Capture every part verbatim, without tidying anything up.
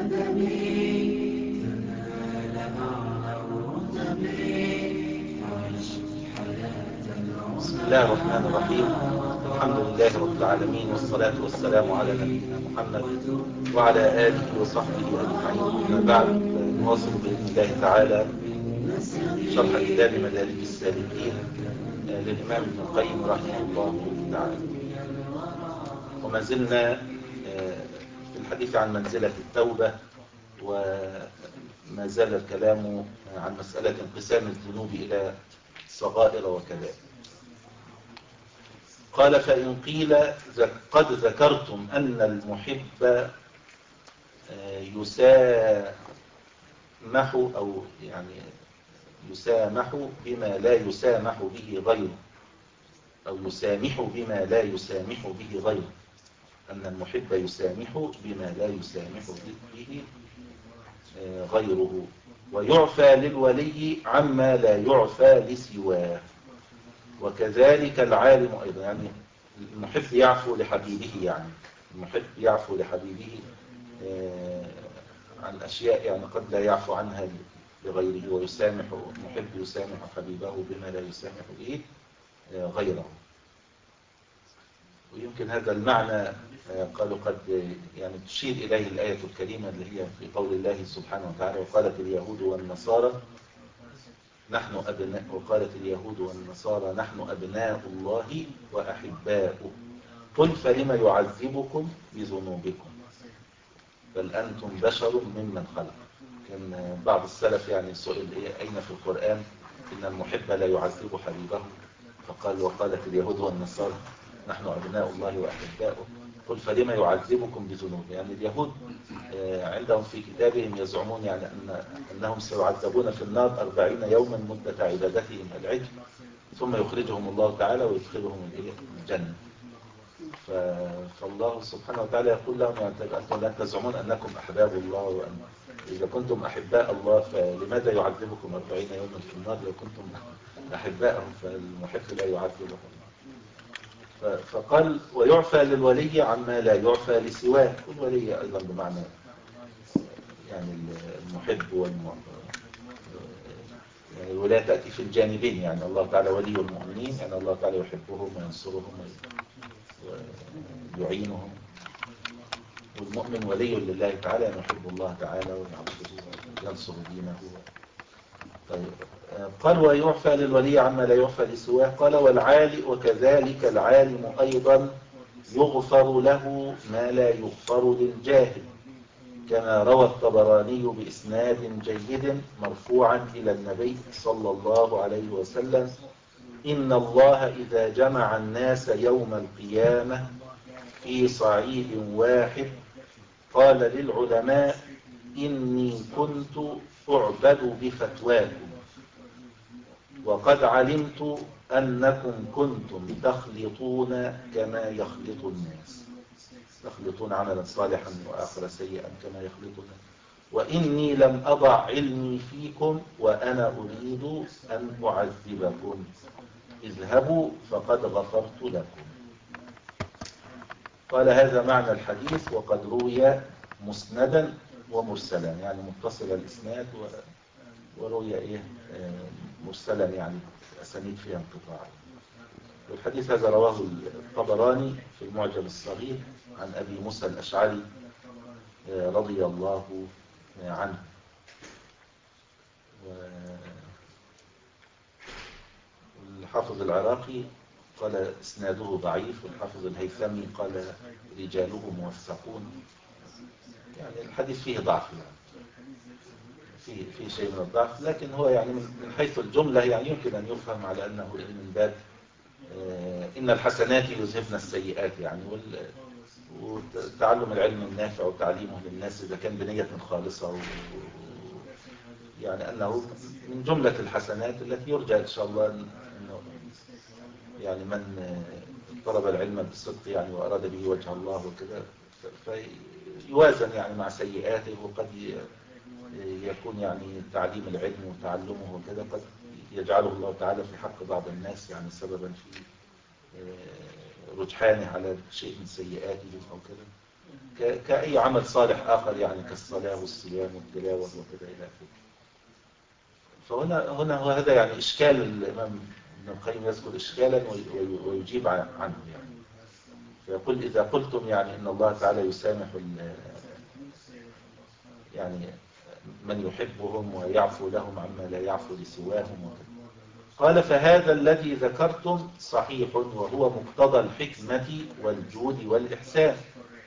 بسم الله الرحمن الرحيم. الحمد لله رب العالمين، والصلاة والسلام على نبينا محمد وعلى آله وصحبه أجمعين. أما بعد، نواصل بإذن الله تعالى شرح كتاب مدارج السالكين للإمام ابن القيم رحمه الله تعالى. وما زلنا في الحديث عن منزلة التوبة، وما زال الكلام عن مسألة انقسام الذنوب إلى صغائر وكبائر. قال: فإن قيل قد ذكرتم أن المحب يسامح أو يعني يسامح بما لا يسامح به غيره، أو يسامح بما لا يسامح به غيره، أن المحب يسامح بما لا يسامح به غيره، ويعفى للولي عما لا يعفى لسواه، وكذلك العالم أيضا. يعني المحب يعفو لحبيبه، يعني المحب يعفو لحبيبه عن أشياء يعني قد لا يعفو عنها لغيره، ويسامح المحب يسامح حبيبه بما لا يسامح به غيره. ويمكن هذا المعنى قالوا قد يعني تشير إليه الآية الكريمة اللي هي في قول الله سبحانه وتعالى: وقالت اليهود والنصارى نحن أبناء وقالت اليهود والنصارى نحن أبناء الله وأحباؤه، قل فلم يعذبكم بذنوبكم بل أنتم بشر ممن خلق. كان بعض السلف يعني سئل إيه أين في القرآن إن المحب لا يعذب حبيبه، فقال: وقالت اليهود والنصارى نحن أبناء الله وأحباؤه، قل فلم يعذبكم بذنوب. يعني اليهود عندهم في كتابهم يزعمون يعني أن أنهم سيعذبون في النار أربعين يوما مدة عبادتهم العجل، ثم يخرجهم الله تعالى ويدخلهم الجنة. فالله سبحانه وتعالى يقول لهم: يعني أنتم لا تزعمون أنكم أحباب الله، وأن إذا كنتم أحباء الله فلماذا يعذبكم أربعين يوما في النار لو كنتم أحباءه؟ فالمحب لا يعذبهم. فقال: ويعفى للولي عما لا يعفى لسواه. والولي أيضا بمعنى يعني المحب والمحب، يعني الولاية تأتي في الجانبين، يعني الله تعالى ولي المؤمنين، يعني الله تعالى يحبهم وينصرهم ويعينهم، والمؤمن ولي لله تعالى، يعني يحب الله تعالى ويعبده وينصر دينه. طيب، قال: ويعفى للولي عما لا يعفى لسواه. قال: والعالم وكذلك العالم أيضا يغفر له ما لا يغفر للجاهل، كما روى الطبراني بإسناد جيد مرفوعا إلى النبي صلى الله عليه وسلم: إن الله إذا جمع الناس يوم القيامة في صعيد واحد قال للعلماء: إني كنت أعبد بفتواكم، وقد علمت أنكم كنتم تخلطون كما يخلط الناس، تخلطون عملا صالحا وآخر سيئا كما يخلط الناس، وإني لم أضع علمي فيكم وأنا أريد أن أعذبكم، اذهبوا فقد غفرت لكم. قال: هذا معنى الحديث، وقد روي مسندا ومرسلا، يعني متصل الإسناد وروي إيه مرسلا، يعني أسانيد فيها انقطاع. والحديث هذا رواه الطبراني في المعجم الصغير عن أبي موسى الأشعري رضي الله عنه. والحافظ العراقي قال اسناده ضعيف، والحافظ الهيثمي قال رجاله موثقون. يعني الحديث فيه ضعف، يعني فيه في شيء من الضعف، لكن هو يعني من حيث الجملة يعني يمكن أن يفهم على أنه من باب إن الحسنات يذهبن السيئات، يعني وتعلم العلم النافع وتعليمه للناس إذا كان بنية خالصة، و يعني أنه من جملة الحسنات التي يرجى إن شاء الله أنه يعني من طلب العلم بصدق يعني وأراد به وجه الله وكذا فيوازن يعني مع سيئاته، وقد يكون يعني تعليم العلم وتعلمه وكذا قد يجعله الله تعالى في حق بعض الناس يعني سببا في رجحانه على شيء من سيئاته أو كذا. كأي عمل صالح آخر يعني كالصلاة والصيام والتلاوة وكذا إلى آخره. فهنا هنا هو هذا يعني إشكال الإمام ابن القيم يذكر إشكالا ويجيب عنه يعني. فيقول إذا قلتم يعني إن الله تعالى يسامح يعني من يحبهم ويعفو لهم عما لا يعفو لسواهم وكذا. قال فهذا الذي ذكرتم صحيح وهو مقتضى الحكمة والجود والإحسان،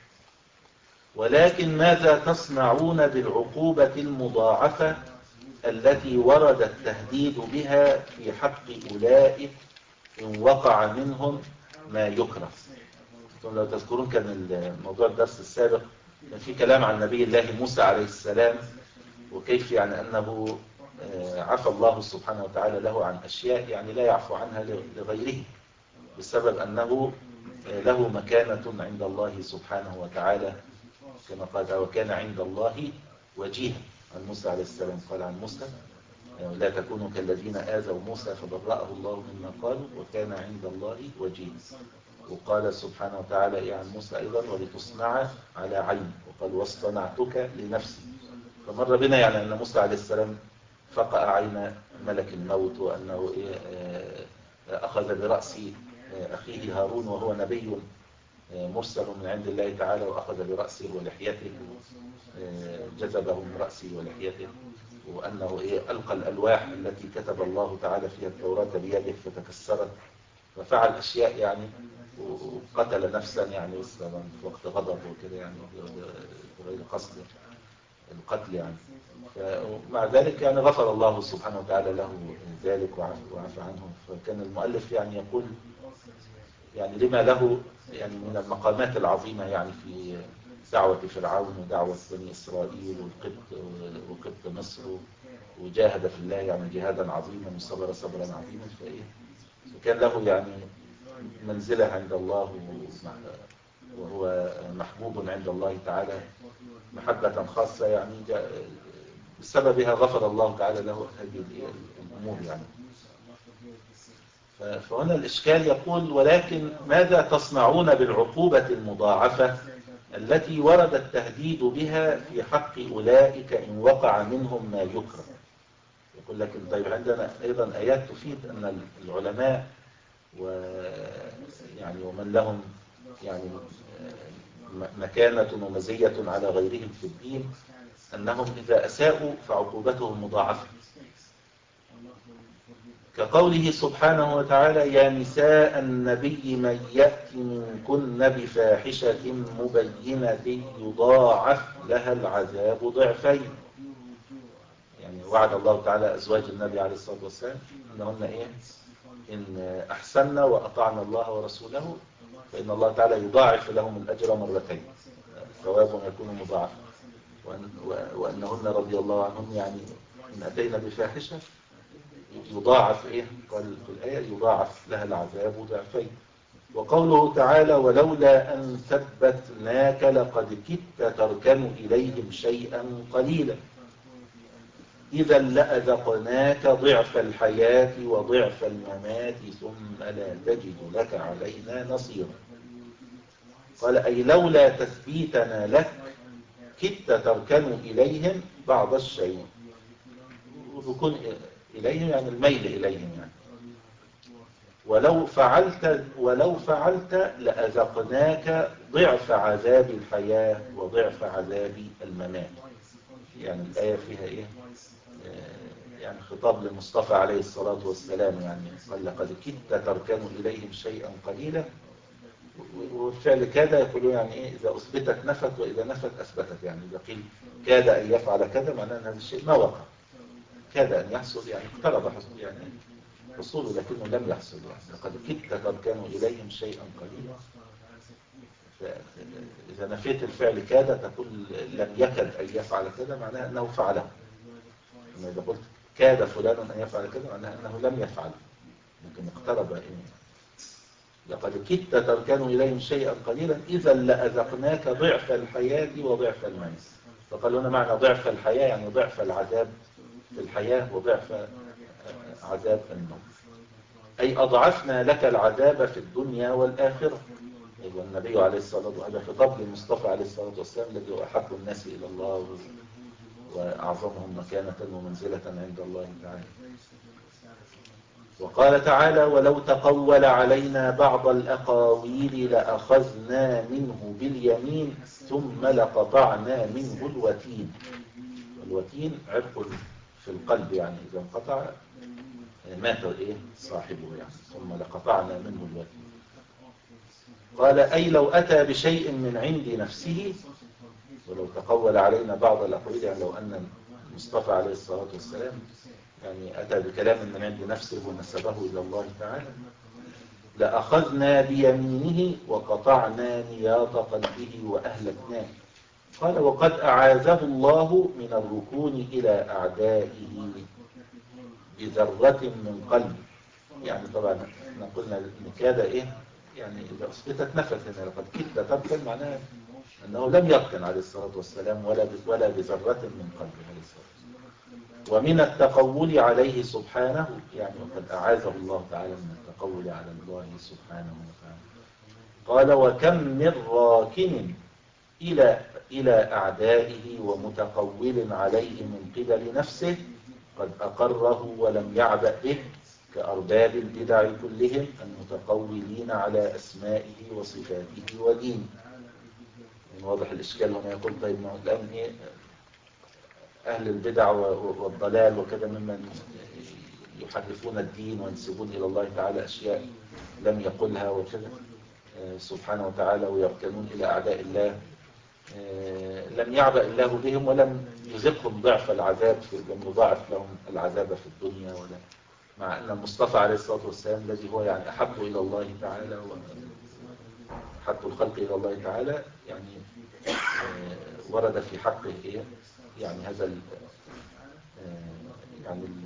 ولكن ماذا تصنعون بالعقوبة المضاعفة التي ورد التهديد بها في حق أولئك إن وقع منهم ما يكره؟ لو تذكرون كان الموضوع الدرس السابق كان في كلام عن نبي الله موسى عليه السلام، وكيف يعني أنه عفى الله سبحانه وتعالى له عن أشياء يعني لا يعفو عنها لغيره، بسبب أنه له مكانة عند الله سبحانه وتعالى، كما قال وكان عند الله وجيها عن موسى عليه السلام. قال عن موسى لا تكونوا كالذين آذوا موسى فبرأه الله مما قالوا وكان عند الله وجيها. وقال سبحانه وتعالى عن موسى أيضا ولتصنع على عيني، وقال واصطنعتك لنفسي. فمر بنا يعني أن موسى عليه السلام فقأ عين ملك الموت، وأنه أخذ برأس أخيه هارون وهو نبي مرسل من عند الله تعالى، وأخذ برأسه ولحيته جذبه من رأسه ولحيته، وأنه ألقى الألواح التي كتب الله تعالى فيها التوراة بيده فتكسرت، ففعل أشياء يعني، وقتل نفسا يعني في وقت غضب وكذا يعني بغير قصد القتل يعني. فمع ذلك يعني غفر الله سبحانه وتعالى له ذلك وعفى عنه. فكان المؤلف يعني يقول يعني لما له يعني من المقامات العظيمة يعني في دعوة فرعون ودعوة بني إسرائيل والقبط وقبط مصر، وجاهد في الله يعني جهادا عظيما وصبر صبرا عظيما. فإيه فكان له يعني منزلة عند الله، وهو محبوب عند الله تعالى محبة خاصة يعني بسببها غفر الله تعالى له هذه الأمور يعني. فهنا الإشكال يقول ولكن ماذا تصنعون بالعقوبة المضاعفة التي ورد التهديد بها في حق أولئك إن وقع منهم ما يكره؟ يقول لكن طيب عندنا أيضا آيات تفيد أن العلماء ويعني ومن لهم يعني مكانة ومزية على غيرهم في الدين أنهم إذا أساءوا فعقوبتهم مضاعفة، كقوله سبحانه وتعالى يا نساء النبي من يأت منكن بفاحشة مبينة يضاعف لها العذاب ضعفين. يعني وعد الله تعالى أزواج النبي عليه الصلاة والسلام أنهن إيه إن أحسننا وأطعنا الله ورسوله فإن الله تعالى يضاعف لهم الأجر مرتين، ثواب يكون مضاعفا، وأنهن رضي الله عنهم يعني إن أتينا بفاحشة يضاعف إيه قال في الآية يضاعف لها العذاب ضعفين. وقوله تعالى ولولا أن ثبتناك لقد كدت تركن إليهم شيئا قليلا إذا لأذقناك ضعف الحياة وضعف الممات ثم لا تجد لك علينا نصيرا. قال أي لولا تثبيتنا لك كدت تركن إليهم بعض الشيء، وبكون إليهم يعني الميل إليهم يعني. ولو فعلت ولو فعلت لأذقناك ضعف عذاب الحياة وضعف عذاب الممات. يعني الآية فيها إيه يعني خطاب للمصطفى عليه الصلاة والسلام، يعني قال لقد كدت تركن إليهم شيئا قليلا، والفعل كاد يقولون يعني إيه إذا أثبتت نفت وإذا نفت أثبتت. يعني إذا قيل كاد أن يفعل كذا معناه أن هذا الشيء ما وقع، كاد أن يحصل يعني اقترب حصول يعني حصوله لكنه لم يحصل. يعني لقد كدت تركن إليهم شيئا قليلا، إذا نفيت الفعل كاد تقول لم يكد أن يفعل كذا معناه أنه فعله. أما إذا قلت كاد فلان أن يفعل كذا معناه أنه لم يفعل لكن اقترب. إيه لقد كدت تركن إليهم شيئا قليلا إذا لأذقناك ضعف الحياة وضعف الممات. فقال هنا معنى ضعف الحياة يعني ضعف العذاب في الحياة وضعف عذاب الموت، أي أضعفنا لك العذاب في الدنيا والآخرة. والنبي عليه الصلاة والسلام هذا خطاب للمصطفى عليه الصلاة والسلام الذي هو أحب الناس إلى الله وأعظمهم مكانة ومنزلة عند الله تعالى. وقال تعالى: ولو تقول علينا بعض الأقاويل لأخذنا منه باليمين ثم لقطعنا منه الوتين. الوتين عرق في القلب، يعني إذا انقطع مات إيه صاحبه يعني. ثم لقطعنا منه الوتين. قال: أي لو أتى بشيء من عند نفسه، ولو تقول علينا بعض الأقاويل يعني لو أن المصطفى عليه الصلاة والسلام يعني أتى بكلام من عند نفسه ونسبه إلى الله تعالى، لأخذنا بيمينه وقطعنا نياط قلبه وأهلكناه. قال: وقد أعاذه الله من الركون إلى أعدائه بذرة من قلب. يعني طبعا احنا قلنا إن كاد إيه يعني إذا أثبتت نفت هنا، لقد كدت تركن معناها أنه لم يركن عليه الصلاة والسلام ولا ولا بذرة من قلبه عليه الصلاة والسلام. ومن التقول عليه سبحانه، يعني وقد أعاذه الله تعالى من التقول على الله سبحانه وتعالى. قال: وكم من راكن إلى إلى أعدائه ومتقول عليه من قبل نفسه قد أقره ولم يعبأ به، كأرباب البدع كلهم المتقولين على أسمائه وصفاته ودينه. يعني واضح الإشكال هنا. يقول: طيب ما الآن إيه أهل البدع والضلال وكذا ممن يحرفون الدين وينسبون إلى الله تعالى أشياء لم يقلها وكذا سبحانه وتعالى، ويركنون إلى أعداء الله، لم يعبأ الله بهم ولم يذقهم ضعف العذاب، لم يضاعف لهم العذاب في الدنيا، ولا مع أن المصطفى عليه الصلاة والسلام الذي هو يعني أحب إلى الله تعالى وأحب الخلق إلى الله تعالى، يعني ورد في حقه إيه يعني هذا ال يعني ال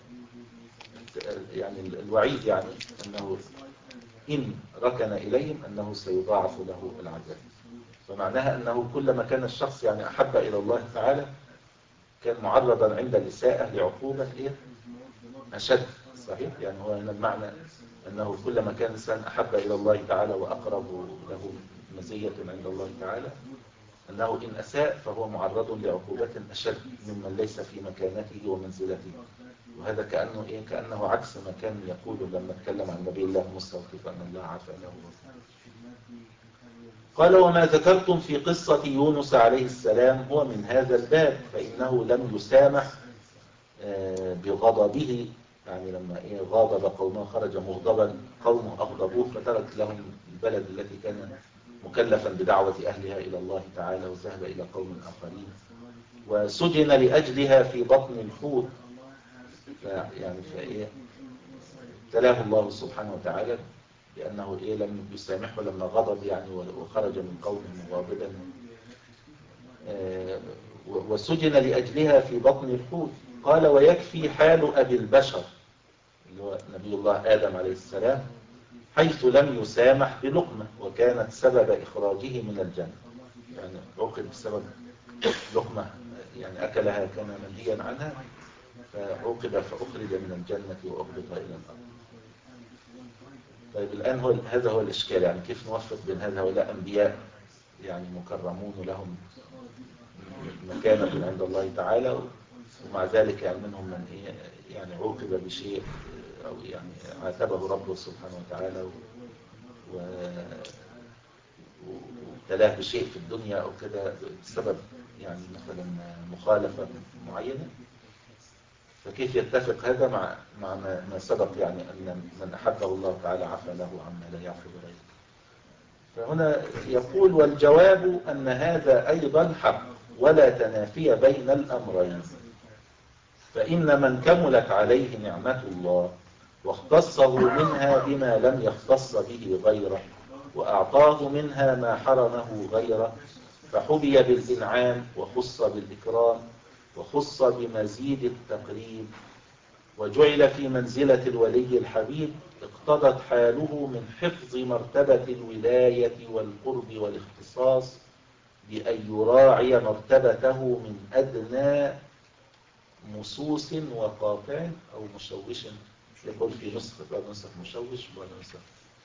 يعني الوعيد، يعني أنه إن ركن إليهم أنه سيضاعف له العذاب. فمعناها أنه كلما كان الشخص يعني أحب إلى الله تعالى كان معرضا عند الإساءة لعقوبة إيه أشد. صحيح، يعني هو هنا المعنى أنه كلما كان الإنسان أحب إلى الله تعالى وأقرب له مزية عند الله تعالى، أنه إن أساء فهو معرض لعقوبة أشد ممن ليس في مكانته ومنزلته. وهذا كأنه إيه كأنه عكس ما كان يقول لما اتكلم عن نبي الله موسى وكيف أن الله عفى له. قال: وما ذكرتم في قصة يونس عليه السلام هو من هذا الباب، فإنه لم يسامح بغضبه، يعني لما إيه غاضب قومه خرج مغضبا قومه أغضبوه فترك لهم البلد التي كان مكلفا بدعوة أهلها إلى الله تعالى وذهب إلى قوم آخرين، وسجن لأجلها في بطن الحوت. يعني فإيه ابتلاه الله سبحانه وتعالى لأنه إيه لم يسامحه لما غضب يعني وخرج من قومه مغاضبا. آه وسجن لأجلها في بطن الحوت. قال: ويكفي حال أبي البشر اللي هو نبي الله آدم عليه السلام، حيث لم يسامح بلقمة وكانت سبب إخراجه من الجنة. يعني عوقب بسبب لقمة يعني أكلها كان منهيا عنها، فعوقب فأخرج من الجنة وأهبط إلى الأرض. طيب الآن هو هذا هو الإشكال، يعني كيف نوفق بين هذا ولا أنبياء يعني مكرمون لهم مكانة عند الله تعالى، ومع ذلك يعني منهم من إيه يعني عوقب بشيء أو يعني عاتبه ربه سبحانه وتعالى وابتلاه بشيء في الدنيا أو كده بسبب يعني مثلا مخالفة معينة. فكيف يتفق هذا مع مع ما سبق، يعني أن من أحبه الله تعالى عفى له عما لا يعفو غيره. فهنا يقول: والجواب أن هذا أيضا حق ولا تنافي بين الأمرين. فإن من كملت عليه نعمة الله واختصه منها بما لم يختص به غيره وأعطاه منها ما حرمه غيره فحبي بالإنعام وخص بالإكرام وخص بمزيد التقريب وجعل في منزلة الولي الحبيب، اقتضت حاله من حفظ مرتبة الولاية والقرب والاختصاص بأن يراعي مرتبته من أدنى مسوس وقاطع أو مشوش. يقول في نسخة بعض نسخ مشوش ولا نسخ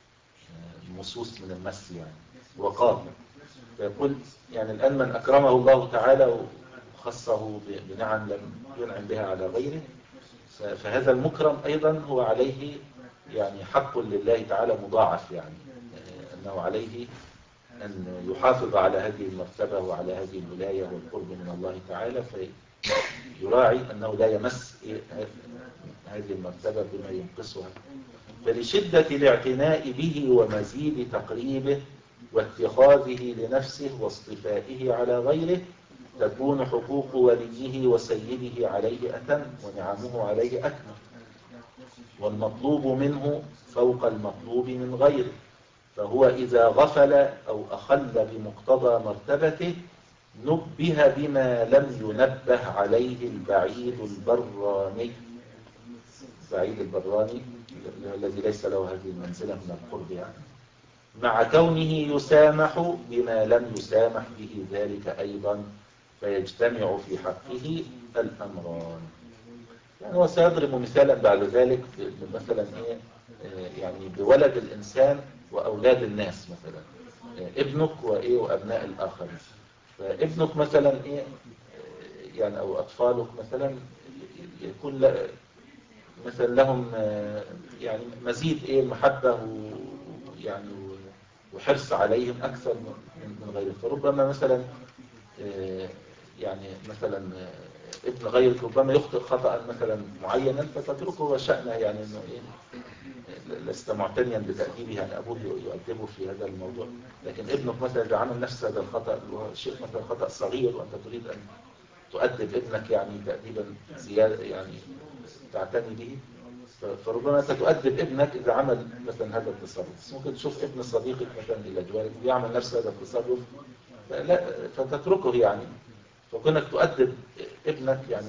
مصوص من المس يعني وقام. فيقول يعني الآن من أكرمه الله تعالى وخصه بنعم لم ينعم بها على غيره، فهذا المكرم أيضا هو عليه يعني حق لله تعالى مضاعف، يعني أنه عليه أن يحافظ على هذه المرتبة وعلى هذه الولاية والقرب من الله تعالى، فيراعي أنه لا يمس هذه المرتبة بما ينقصها. فلشدة الاعتناء به ومزيد تقريبه واتخاذه لنفسه واصطفائه على غيره تكون حقوق وليه وسيده عليه أتم ونعمه عليه أكمل، والمطلوب منه فوق المطلوب من غيره. فهو إذا غفل أو أخل بمقتضى مرتبته نبه بما لم ينبه عليه البعيد البراني، البعيد البراني الذي ليس له هذه المنزلة من القرب يعني، مع كونه يسامح بما لم يسامح به ذلك أيضا، فيجتمع في حقه الأمران. يعني هو سيضرب مثالا بعد ذلك مثلا إيه يعني بولد الإنسان وأولاد الناس، مثلا ابنك وإيه وأبناء الآخرين. فابنك مثلا إيه يعني أو أطفالك مثلا يكون مثلا لهم يعني مزيد إيه محبة ويعني وحرص عليهم أكثر من غيره. فربما مثلا يعني مثلا ابن غيرك ربما يخطئ خطأ مثلا معينا فتتركه وشأنه، يعني انه ايه لست معتنيا بتأديبه، يعني ابوه يؤدبه في هذا الموضوع. لكن ابنك مثلا اذا عمل نفس هذا الخطأ وهو شيء مثلا خطأ صغير وانت تريد ان تؤدب ابنك يعني تأديبا زيادة يعني تعتني به، فربما انت تؤدب ابنك اذا عمل مثلا هذا التصرف. بس ممكن تشوف ابن صديقك مثلا الى جوارك يعمل نفس هذا التصرف لا فتتركه يعني. فكونك تؤدب ابنك يعني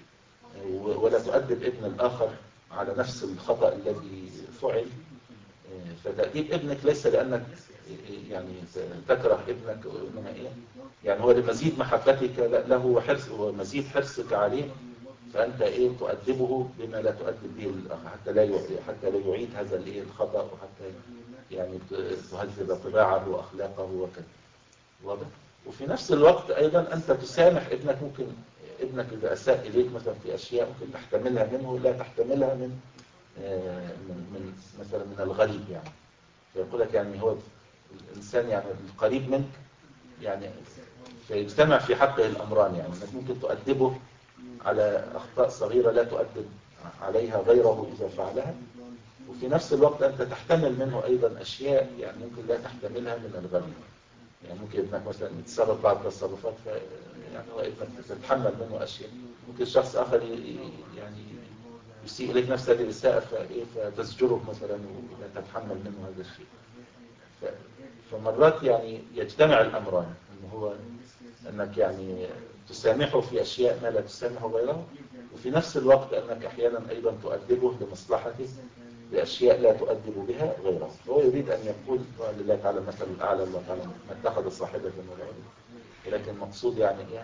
ولا تؤدب ابن الآخر على نفس الخطأ الذي فعل، فتأديب ابنك ليس لأنك يعني تكره ابنك وإنما إيه يعني هو لمزيد محبتك له وحرص ومزيد حرصك عليه، فأنت إيه تؤدبه بما لا تؤدب به الآخر حتى لا حتى لا يعيد هذا الإيه الخطأ، وحتى يعني تهذب طباعه وأخلاقه وكذا. واضح؟ وفي نفس الوقت أيضا أنت تسامح ابنك. ممكن ابنك إذا أساء إليك مثلا في أشياء ممكن تحتملها منه لا تحتملها من من, من مثلا من الغريب يعني. فيقول لك يعني هو الإنسان يعني القريب منك يعني فيجتمع في حقه الأمران، يعني أنك ممكن تؤدبه على أخطاء صغيرة لا تؤدب عليها غيره إذا فعلها، وفي نفس الوقت أنت تحتمل منه أيضا أشياء يعني ممكن لا تحتملها من الغريب. يعني ممكن ابنك مثلا يتصرف بعض التصرفات ف يعني هو ابنك تتحمل منه اشياء، ممكن شخص اخر يعني يسيء اليك نفس هذه الاساءه فايه فتزجره مثلا ولا تتحمل منه هذا الشيء. ف... فمرات يعني يجتمع الامران، انه هو انك يعني تسامحه في اشياء ما لا تسامح غيره، وفي نفس الوقت انك احيانا ايضا تؤدبه لمصلحته بأشياء لا تؤدب بها غيره. هو يريد أن يقول لله تعالى المثل الأعلى، الله تعالى ما اتخذ صاحبة ولا ولد، ولكن المقصود يعني إيه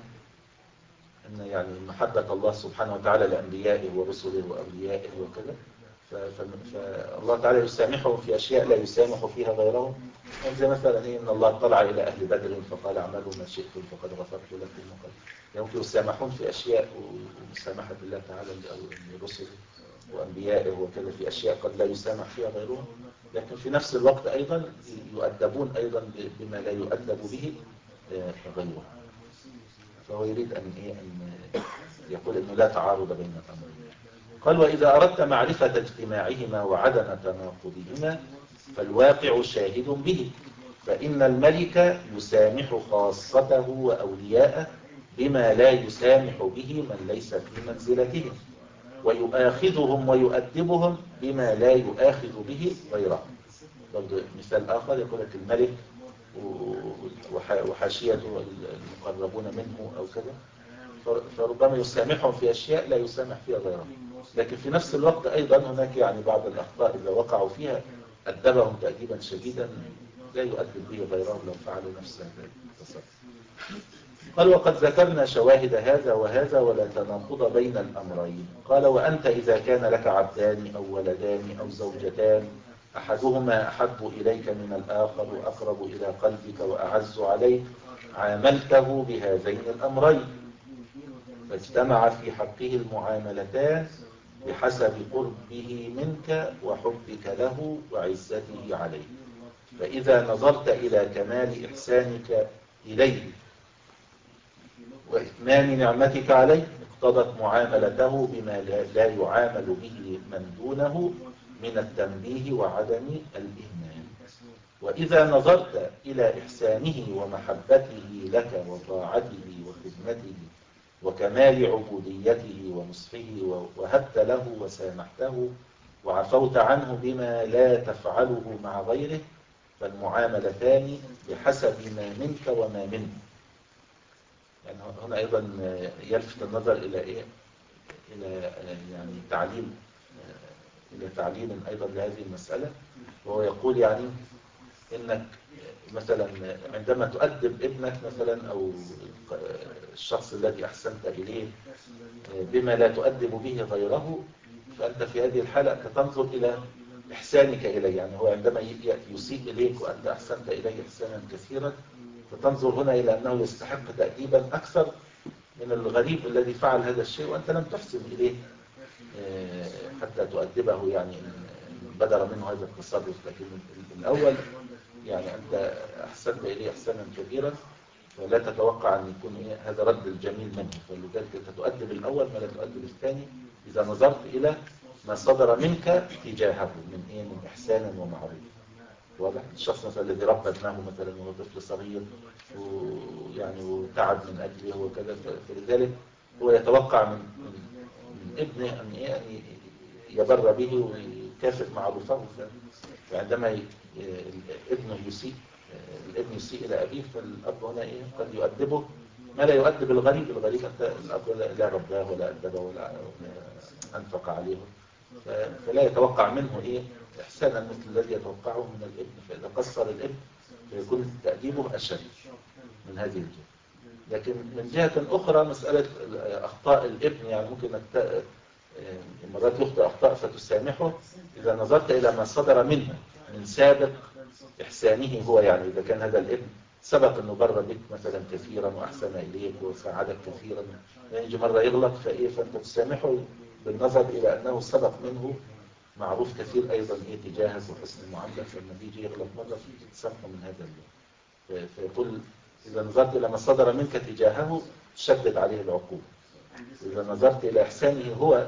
أن يعني محبة الله سبحانه وتعالى لأنبيائه ورسله وأوليائه وكذا، فالله تعالى يسامحهم في أشياء لا يسامح فيها غيرهم. يعني زي مثلا إيه إن الله طلع إلى أهل بدر فقال اعملوا ما شئتم فقد غفرت لكم وقد يمكن يسامحون في أشياء ومسامحة الله تعالى لرسله وأنبيائه وكذا في أشياء قد لا يسامح فيها غيرهم، لكن في نفس الوقت أيضا يؤدبون أيضا بما لا يؤدب به غيره. فهو يريد أن, إيه أن يقول أنه لا تعارض بين الأمرين. قال وإذا أردت معرفة اجتماعهما وعدم تناقضهما فالواقع شاهد به، فإن الملك يسامح خاصته وأولياءه بما لا يسامح به من ليس في منزلتهم، ويؤاخذهم ويؤدبهم بما لا يؤاخذ به غيره. برضو مثال آخر يقول لك الملك وحاشيته المقربون منه أو كذا، فربما يسامحهم في أشياء لا يسامح فيها غيره، لكن في نفس الوقت أيضا هناك يعني بعض الأخطاء إذا وقعوا فيها أدبهم تأديبا شديدا لا يؤدب به غيرهم لو فعلوا نفس هذا التصرف. قال وقد ذكرنا شواهد هذا وهذا ولا تناقض بين الأمرين. قال وأنت إذا كان لك عبدان أو ولدان أو زوجتان أحدهما أحب إليك من الآخر وأقرب إلى قلبك وأعز عليك عاملته بهذين الأمرين، فاجتمع في حقه المعاملتان بحسب قربه منك وحبك له وعزته عليه. فإذا نظرت إلى كمال إحسانك إليه وإتمام نعمتك عليه اقتضت معاملته بما لا يعامل به من دونه من التنبيه وعدم الإهمال. وإذا نظرت إلى إحسانه ومحبته لك وطاعته وخدمته وكمال عبوديته ونصحه وهبت له وسامحته وعفوت عنه بما لا تفعله مع غيره، فالمعاملتان بحسب ما منك وما منه. يعني هنا أيضا يلفت النظر إلى إيه؟ إلى يعني تعليم إلى تعليم أيضا لهذه المسألة، وهو يقول يعني إنك مثلا عندما تؤدب ابنك مثلا أو الشخص الذي أحسنت إليه بما لا تؤدب به غيره، فأنت في هذه الحالة تنظر إلى إحسانك إليه. يعني هو عندما يسيء إليك وأنت أحسنت إليه إحسانا كثيرا، فتنظر هنا إلى أنه يستحق تأديبا أكثر من الغريب الذي فعل هذا الشيء وأنت لم تحسن إليه حتى تؤدبه، يعني بدر منه هذا التصرف. لكن الأول يعني أنت أحسنت إليه إحسانا كبيرا، فلا تتوقع أن يكون إيه هذا رد الجميل منه، فلذلك أنت تؤدب الأول ما لا تؤدب الثاني إذا نظرت إلى ما صدر منك تجاهه من إيه من إحسان ومعروف. واضح؟ الشخص مثلا الذي ربى ابنه مثلا وهو طفل صغير ويعني وتعب من أجله وكذا، فلذلك هو يتوقع من, من, من ابنه أن إيه أن يبر به ويكافئ معروفه. فعندما ابنه يسيء الابن يسيء إلى أبيه، فالأب هنا إيه قد يؤدبه ما لا يؤدب الغريب. الغريب أنت الأب لا رباه ولا أدبه ولا أنفق عليه، فلا يتوقع منه إيه إحسانا مثل الذي يتوقعه من الابن. فإذا قصر الابن فيكون تأديبه أشد من هذه الجهة. لكن من جهة أخرى مسألة أخطاء الابن، يعني ممكن أنك مرات يخطئ أخطاء فتسامحه إذا نظرت إلى ما صدر منه من سابق إحسانه هو. يعني إذا كان هذا الابن سبق أنه بر بك مثلا كثيرا وأحسن إليك وساعدك كثيرا، يجي مرة يغلط فإيه فأنت تسامحه بالنظر إلى أنه سبق منه معروف كثير أيضا إيه تجاهك وحسن المعاملة، فلما يجي يغلط مرة تسامحه من هذا اليوم. فيقول إذا نظرت إلى ما صدر منك تجاهه شدد عليه العقوبة، إذا نظرت إلى إحسانه هو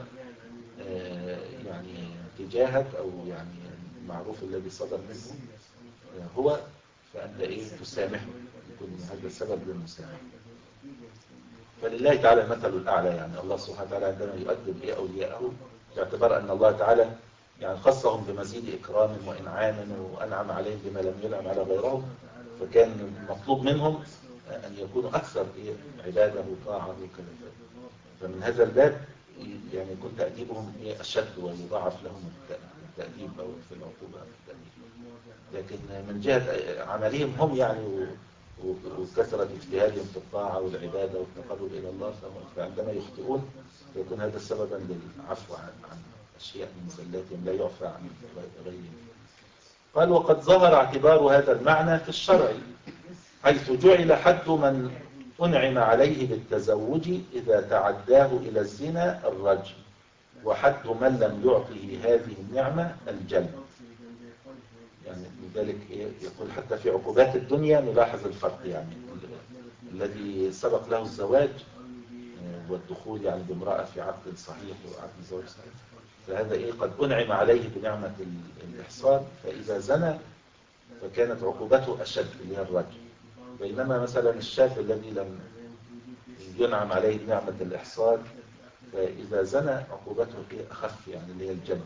يعني تجاهك أو يعني المعروف الذي صدر منه هو، فأنت إيه تسامحه، يكون هذا السبب للمسامحة. فلله تعالى المثل الأعلى. يعني الله سبحانه وتعالى عندما يؤدب إيه أولياءه باعتبار أن الله تعالى يعني خصهم بمزيد إكرام وإنعام وأنعم عليهم بما لم ينعم على غيرهم، فكان مطلوب منهم أن يكونوا أكثر إيه عبادة وطاعة وكذا. فمن هذا الباب يعني يكون تأديبهم إيه أشد ويضاعف لهم التأديب أو في العقوبة في التأديب. لكن من جهة عملهم هم يعني وكثرة اجتهادهم في الطاعة والعبادة والتقرب إلى الله، فعندما يخطئون يكون هذا سببا للعفو عن, عن أشياء من زلاتهم لا يعفى عن غيرهم. قال وقد ظهر اعتبار هذا المعنى في الشرع، حيث جعل حد من أنعم عليه بالتزوج إذا تعداه إلى الزنا الرجم، وحد من لم يعطه هذه النعمة الجلد. يعني لذلك يقول حتى في عقوبات الدنيا نلاحظ الفرق، يعني الذي سبق له الزواج والدخول يعني بامرأة في عقد صحيح وعقد زواج صحيح، فهذا إيه قد أنعم عليه بنعمة الإحصان، فإذا زنى فكانت عقوبته أشد اللي هي الرجم. بينما مثلا الشاب الذي لم ينعم عليه بنعمة الإحصان فإذا زنى عقوبته أخف، يعني اللي هي الجلد.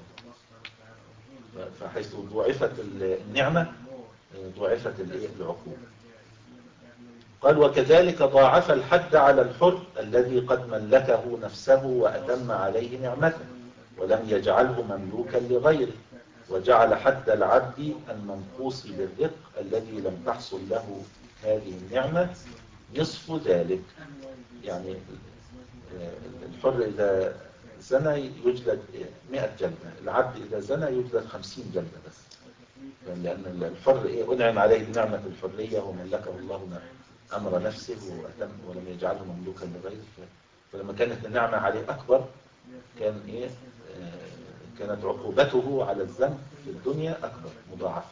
فحيث ضعفت النعمة ضعفت العقوبة. قال وكذلك ضاعف الحد على الحر الذي قد ملكه نفسه وأتم عليه نعمته ولم يجعله مملوكا لغيره، وجعل حد العبد المنقوص بالرق الذي لم تحصل له هذه النعمة نصف ذلك. يعني الحر إذا زنى يجلد مئة جلدة، العبد إذا زنى يجلد خمسين جلدة بس. لأن الحر إيه أنعم عليه بنعمة الحرية وملكه الله أمر نفسه وأتم ولم يجعله مملوكا لغيره. فلما كانت النعمة عليه أكبر كان إيه آه كانت عقوبته على الذنب في الدنيا أكبر مضاعفة.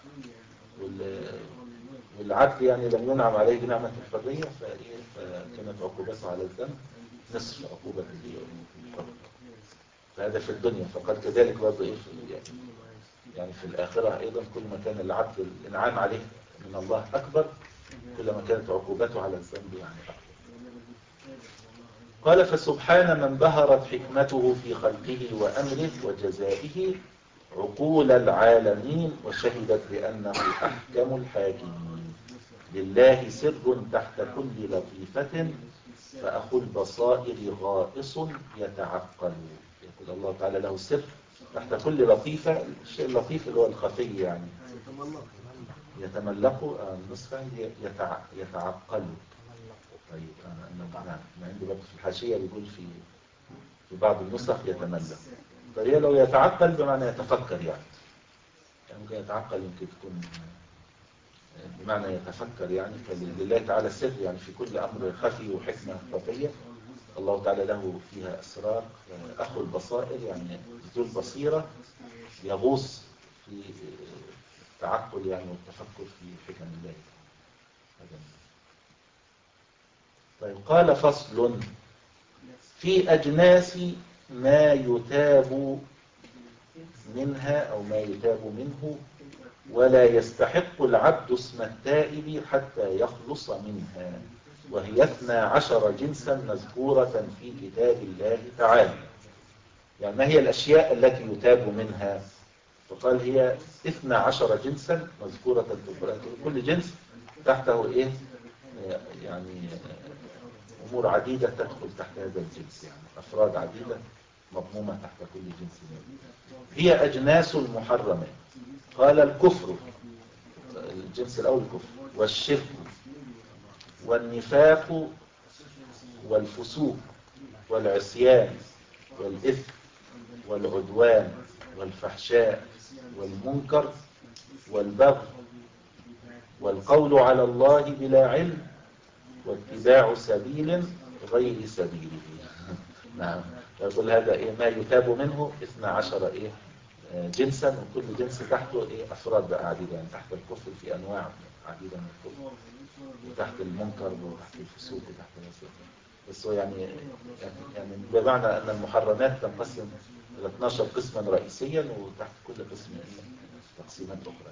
والعدل يعني لم ينعم عليه بنعمة الحرية فإيه فكانت عقوبته على الذنب نصف عقوبة الحر. فهذا في الدنيا. فقد كذلك برضه إيه في يعني في الآخرة أيضا كل ما كان العدل الإنعام عليه من الله أكبر كل ما كانت عقوبته على الذنب يعني أكبر. قال فسبحان من بهرت حكمته في خلقه وأمره وجزائه عقول العالمين وشهدت بأنه أحكم الحاكمين. لله سر تحت كل لطيفة فأخو البصائر غائص يتعقل. يقول الله تعالى له سر تحت كل لطيفة. الشيء اللطيف اللي هو الخفي يعني يتملق النسخة يتع... يتعقل. طيب أنا نعم عندي برضه في الحاشية بيقول في في بعض النسخ يتملق. طيب لو يتعقل بمعنى يتفكر يعني ممكن يتعقل يمكن تكون بمعنى يتفكر يعني. فلله تعالى سر يعني في كل أمر خفي وحكمة خفية الله تعالى له فيها أسرار. أخو البصائر يعني ذو البصيرة يغوص في التعقل يعني والتفكر في حكم الله. طيب قال فصل في أجناس ما يتاب منها أو ما يتاب منه ولا يستحق العبد اسم التائب حتى يخلص منها وهي اثنا عشر جنسا مذكورة في كتاب الله تعالى. يعني ما هي الأشياء التي يتاب منها؟ فقال هي اثنا عشر جنسا مذكورة في القرآن. كل جنس تحته إيه يعني أمور عديدة تدخل تحت هذا الجنس يعني أفراد عديدة مضمومة تحت كل جنس منه. هي أجناس المحرمات. قال الكفر الجنس الأول الكفر والشرك والنفاق والفسوق والعصيان والإثم والعدوان والفحشاء والمنكر والبغي والقول على الله بلا علم واتباع سبيل غير سبيله. نعم يقول هذا إيه ما يتاب منه اثنا عشر إيه جنسا وكل جنس تحته إيه أفراد عديدة يعني تحت الكفر في أنواع عديدة من الكفر وتحت المنكر وتحت الفسوق وتحت الفسوق. بس هو يعني يعني بمعنى أن المحرمات تنقسم إلى اثنا عشر قسما رئيسيا وتحت كل قسم تقسيمات أخرى.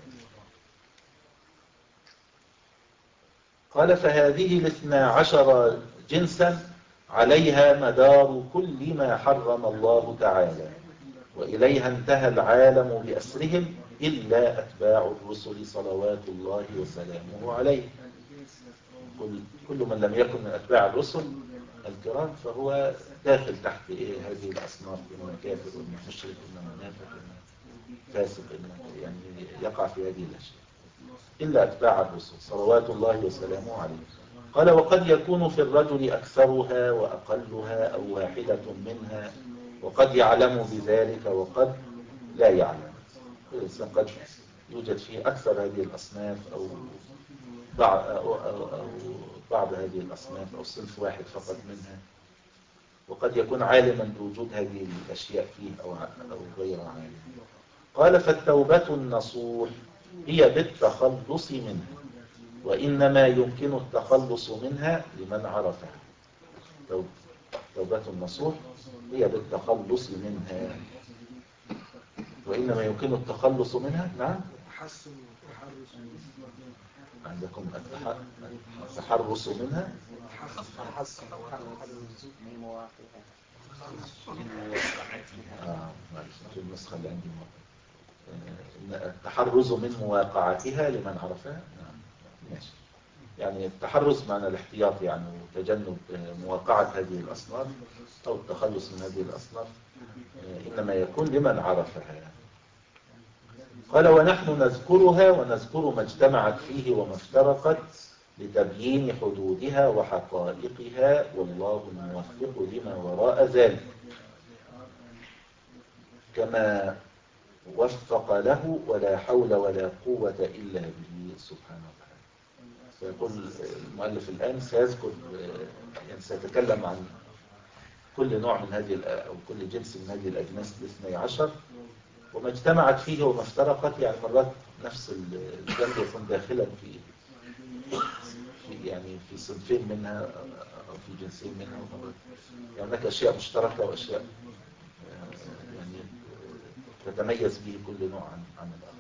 قال فهذه الاثنا عشر جنسا عليها مدار كل ما حرم الله تعالى وإليها انتهى العالم بأسرهم إلا أتباع الرسل صلوات الله وسلامه عليه. كل, كل من لم يكن من أتباع الرسل الكرام فهو داخل تحت إيه هذه الأصناف إما كافر وإما مشرك وإما منافق وإما فاسق إما يعني يقع في هذه الأشياء إلا أتباع الرسل صلوات الله وسلامه عليه. قال وقد يكون في الرجل أكثرها وأقلها أو واحدة منها وقد يعلم بذلك وقد لا يعلم. الإنسان قد يوجد فيه أكثر هذه الأصناف أو بعض, أو أو أو بعض هذه الأصناف أو صنف واحد فقط منها وقد يكون عالما بوجود هذه الأشياء فيه أو, أو غير عالم. قال فالتوبة النصوح هي بالتخلص منها وإنما يمكن التخلص منها لمن عرفها. توبة النصوح هي بالتخلص منها وإنما يمكن التخلص منها. نعم عندكم التحرص منها من مواقعها آه في النسخة اللي عندي التحرز من مواقعتها لمن عرفها. نعم ماشي. يعني التحرز معنى الاحتياط يعني وتجنب مواقعة هذه الأصناف أو التخلص من هذه الأصناف إنما يكون لمن عرفها. قال ونحن نذكرها ونذكر ما اجتمعت فيه وما افترقت لتبيين حدودها وحقائقها والله الموفق لما وراء ذلك. كما وفق له ولا حول ولا قوة إلا به سبحانه وتعالى. فيقول المؤلف الآن سيذكر يعني سيتكلم عن كل نوع من هذه أو كل جنس من هذه الأجناس الاثني عشر وما اجتمعت فيه وما افترقت. يعني مرات نفس الذنب يكون داخلا في في يعني في صنفين منها أو في جنسين منها، ومرات يعني هناك أشياء مشتركة وأشياء يعني تتميز به كل نوع عن عن الآخر.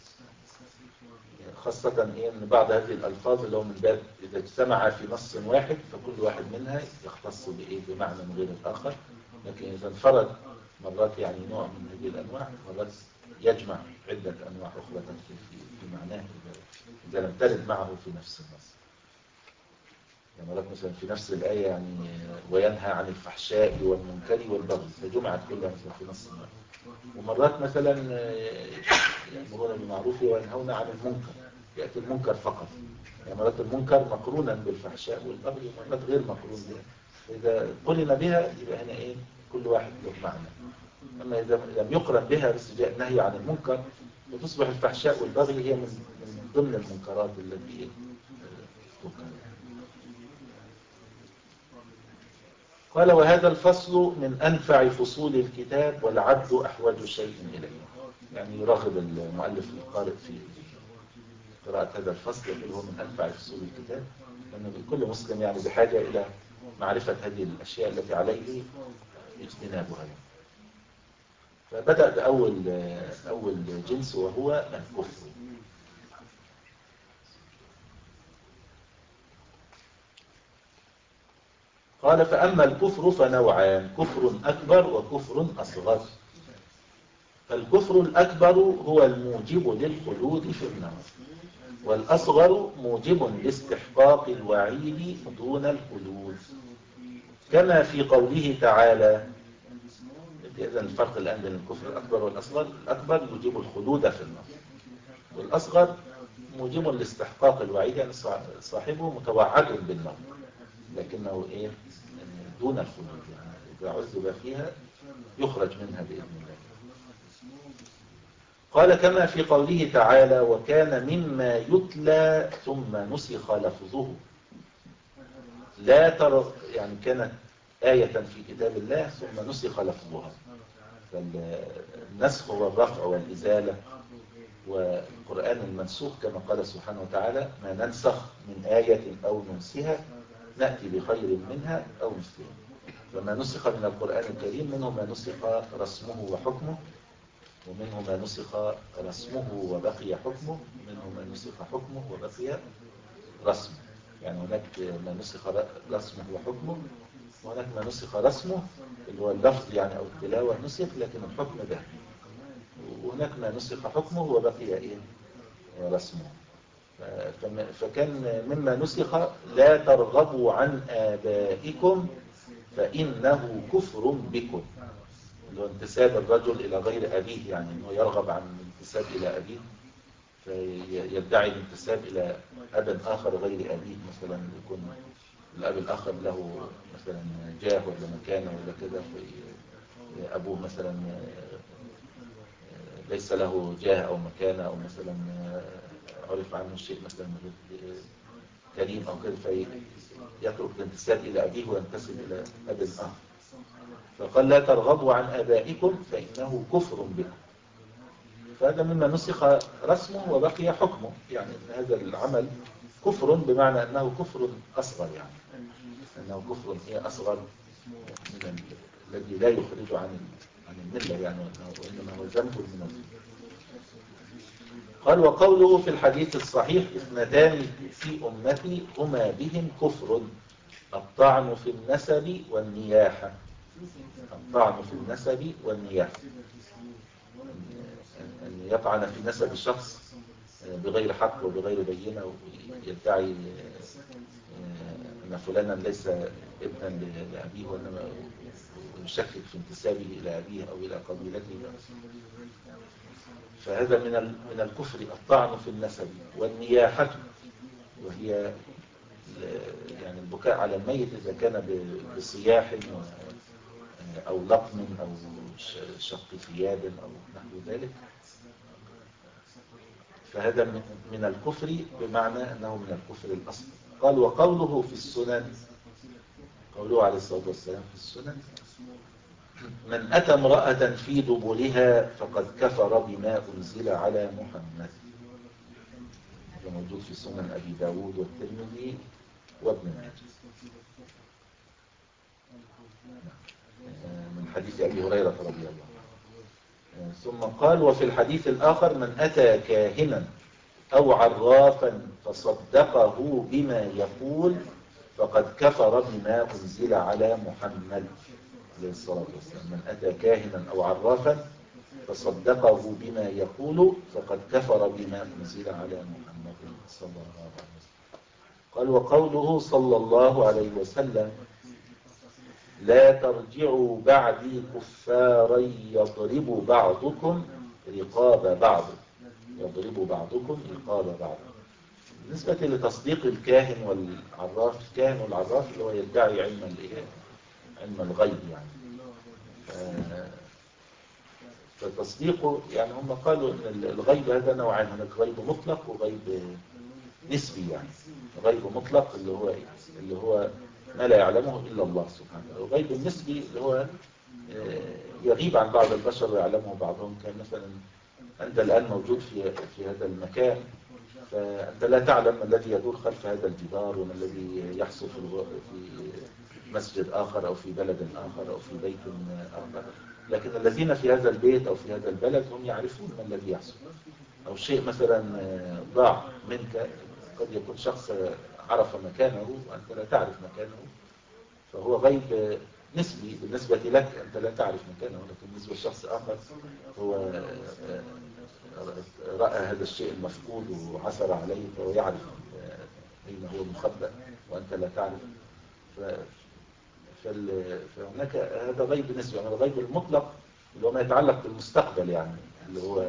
خاصة إيه أن بعض هذه الألفاظ اللي هو من باب إذا اجتمع في نص واحد فكل واحد منها يختص بإيه بمعنى غير الآخر، لكن إذا انفرد مرات يعني نوع من هذه الأنواع مرات يجمع عدة أنواع أخرى تدخل في في معناه إذا لم ترد معه في نفس النص. يعني مرات مثلا في نفس الآية يعني وينهى عن الفحشاء والمنكر والبغي فجمعت كلها مثلا في نص واحد. ومرات مثلا يأمرون بالمعروف وينهون عن المنكر يأتي المنكر فقط. يعني مرات المنكر مقرونا بالفحشاء والبغي ومرات غير مقرون بها. إذا قرن بها يبقى هنا إيه كل واحد له معنى. أما إذا لم يقرن بها بس جاء النهي عن المنكر وتصبح الفحشاء والبغي هي من من ضمن المنكرات التي تنكر. قال وهذا الفصل من أنفع فصول الكتاب والعبد أحوج شيء إليه. يعني يرغب المؤلف القارئ في قراءة هذا الفصل يقول هو من أنفع فصول الكتاب لأن كل مسلم يعني بحاجة إلى معرفة هذه الأشياء التي عليه اجتنابها. فبدأ بأول أول جنس وهو الكفر. قال فأما الكفر فنوعان كفر أكبر وكفر أصغر. فالكفر الأكبر هو الموجب للخلود في النار والأصغر موجب لاستحقاق الوعيد دون الخلود كما في قوله تعالى. إذا الفرق الآن بين الكفر الأكبر والأصغر الأكبر يوجب الخلود في النار والأصغر موجب لاستحقاق الوعيد يعني صاحبه متوعد بالنار لكنه إيه دون الخلود يعني إذا عذب فيها يخرج منها بإذن الله. قال كما في قوله تعالى وكان مما يتلى ثم نسخ لفظه. لا ترى يعني كانت آية في كتاب الله ثم نسخ لفظها. فالنسخ هو الرفع والإزالة والقرآن المنسوخ كما قال سبحانه وتعالى ما ننسخ من آية أو ننسها نأتي بخير منها أو مثلها. فما نسخ من القرآن الكريم منه ما نسخ رسمه وحكمه ومنه ما نسخ رسمه وبقي حكمه ومنه ما نسخ حكمه وبقي رسمه. يعني هناك ما نسخ رسمه وحكمه وهناك ما نسخ رسمه اللي هو اللفظ يعني أو التلاوة نسخ لكن الحكم ده وهناك ما نسخ حكمه وبقي إيه رسمه. فكان مما نسخ لا ترغبوا عن آبائكم فإنه كفر بكم اللي هو انتساب الرجل إلى غير أبيه يعني أنه يرغب عن الانتساب إلى أبيه فيدعي الانتساب إلى أب آخر غير أبيه مثلا يكون الأب الآخر له مثلا جاه ولا مكانة ولا كده أبوه مثلا ليس له جاه أو مكانة أو مثلا عرف عنه شيء مثلا كريم أو كده فيترك الانتساب إلى أبيه وينتسب إلى أب آخر. فقال لا ترغبوا عن آبائكم فإنه كفر بكم. فهذا مما نسخ رسمه وبقي حكمه يعني هذا العمل كفر بمعنى أنه كفر أصغر يعني أنه كفر إيه أصغر من الذي لا يخرج عن عن الملة يعني وإنما هو ذنب من الذنب. قال وقوله في الحديث الصحيح اثنتان في أمتي هما بهم كفر الطعن في النسب والنياحة. الطعن في النسب والنياحة أن يطعن في نسب الشخص بغير حق وبغير بينة ويدعي أن فلانا ليس ابنا لأبيه وإنما يشكك في انتسابه إلى أبيه أو إلى قبيلته. فهذا من من الكفر الطعن في النسب والنياحة وهي يعني البكاء على الميت إذا كان بصياح أو لطم أو شق ثياب أو نحو ذلك، فهذا من الكفر بمعنى أنه من الكفر الأصغر. قال وقوله في السنن، قوله عليه الصلاة والسلام في السنن: من أتى امرأة في دبرها فقد كفر بما أنزل على محمد. هذا موجود في سنن أبي داود والترمذي وابن ماجه من حديث أبي هريرة رضي الله عنه. ثم قال وفي الحديث الآخر: من أتى كاهنا أو عرافا فصدقه بما يقول فقد كفر بما أنزل على محمد عليه الصلاة والسلام. من أتى كاهنا أو عرافا فصدقه بما يقول فقد كفر بما أنزل على محمد صلى الله عليه وسلم. قال وقوله صلى الله عليه وسلم: لا ترجعوا بعدي كفارا يضرب بعضكم رقاب بعض يضرب بعضكم رقاب بعض. بالنسبة لتصديق الكاهن والعراف، الكاهن والعراف اللي هو يدعي علم الايه علم الغيب يعني، فتصديقه يعني هم قالوا ان الغيب هذا نوعين: هناك غيب مطلق وغيب نسبي. يعني غيب مطلق اللي هو ايه اللي هو ما لا يعلمه الا الله سبحانه، والغيب النسبي اللي هو يغيب عن بعض البشر ويعلمه بعضهم. كان مثلا أنت الآن موجود في في هذا المكان، فأنت لا تعلم ما الذي يدور خلف هذا الجدار وما الذي يحصل في مسجد آخر أو في بلد آخر أو في بيت آخر، لكن الذين في هذا البيت أو في هذا البلد هم يعرفون ما الذي يحصل. أو شيء مثلا ضاع منك، قد يكون شخص عرف مكانه وأنت لا تعرف مكانه، فهو غيب نسبي بالنسبة لك، أنت لا تعرف مكانه، لكن بالنسبة لشخص آخر هو رأى هذا الشيء المفقود وعثر عليه، فهو يعرف أين هو مخبأ وأنت لا تعرف. فهناك هذا غيب نسبي. يعني الغيب المطلق اللي هو ما يتعلق بالمستقبل، يعني اللي هو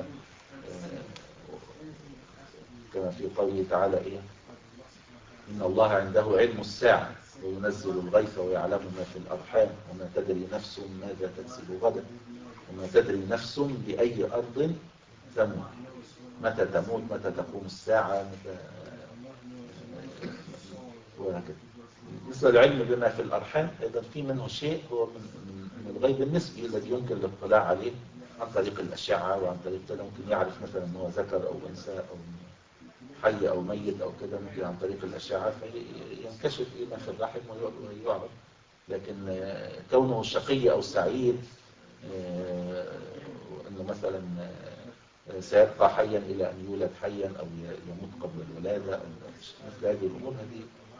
كما في قوله تعالى إيه: إن الله عنده علم الساعة وينزل الغيث ويعلم ما في الأرحام وما تدري نفس ماذا تكسب غدا وما تدري نفس بأي أرض تموت، متى تموت، متى تقوم الساعة، متى وهكذا. بالنسبة للعلم بما في الأرحام أيضا في منه شيء هو من, من الغيب النسبي الذي يمكن الاطلاع عليه عن طريق الأشعة وعن طريق كده. ممكن يعرف مثلا أنه ذكر أو أنثى أو حي أو ميت أو كده، ممكن عن طريق الأشعة فينكشف ما في الرحم ويعرف. لكن كونه شقي أو سعيد، أنه مثلا سيبقى حيا إلى أن يولد حيا أو يموت قبل الولادة أو مثل هذه الأمور، هذه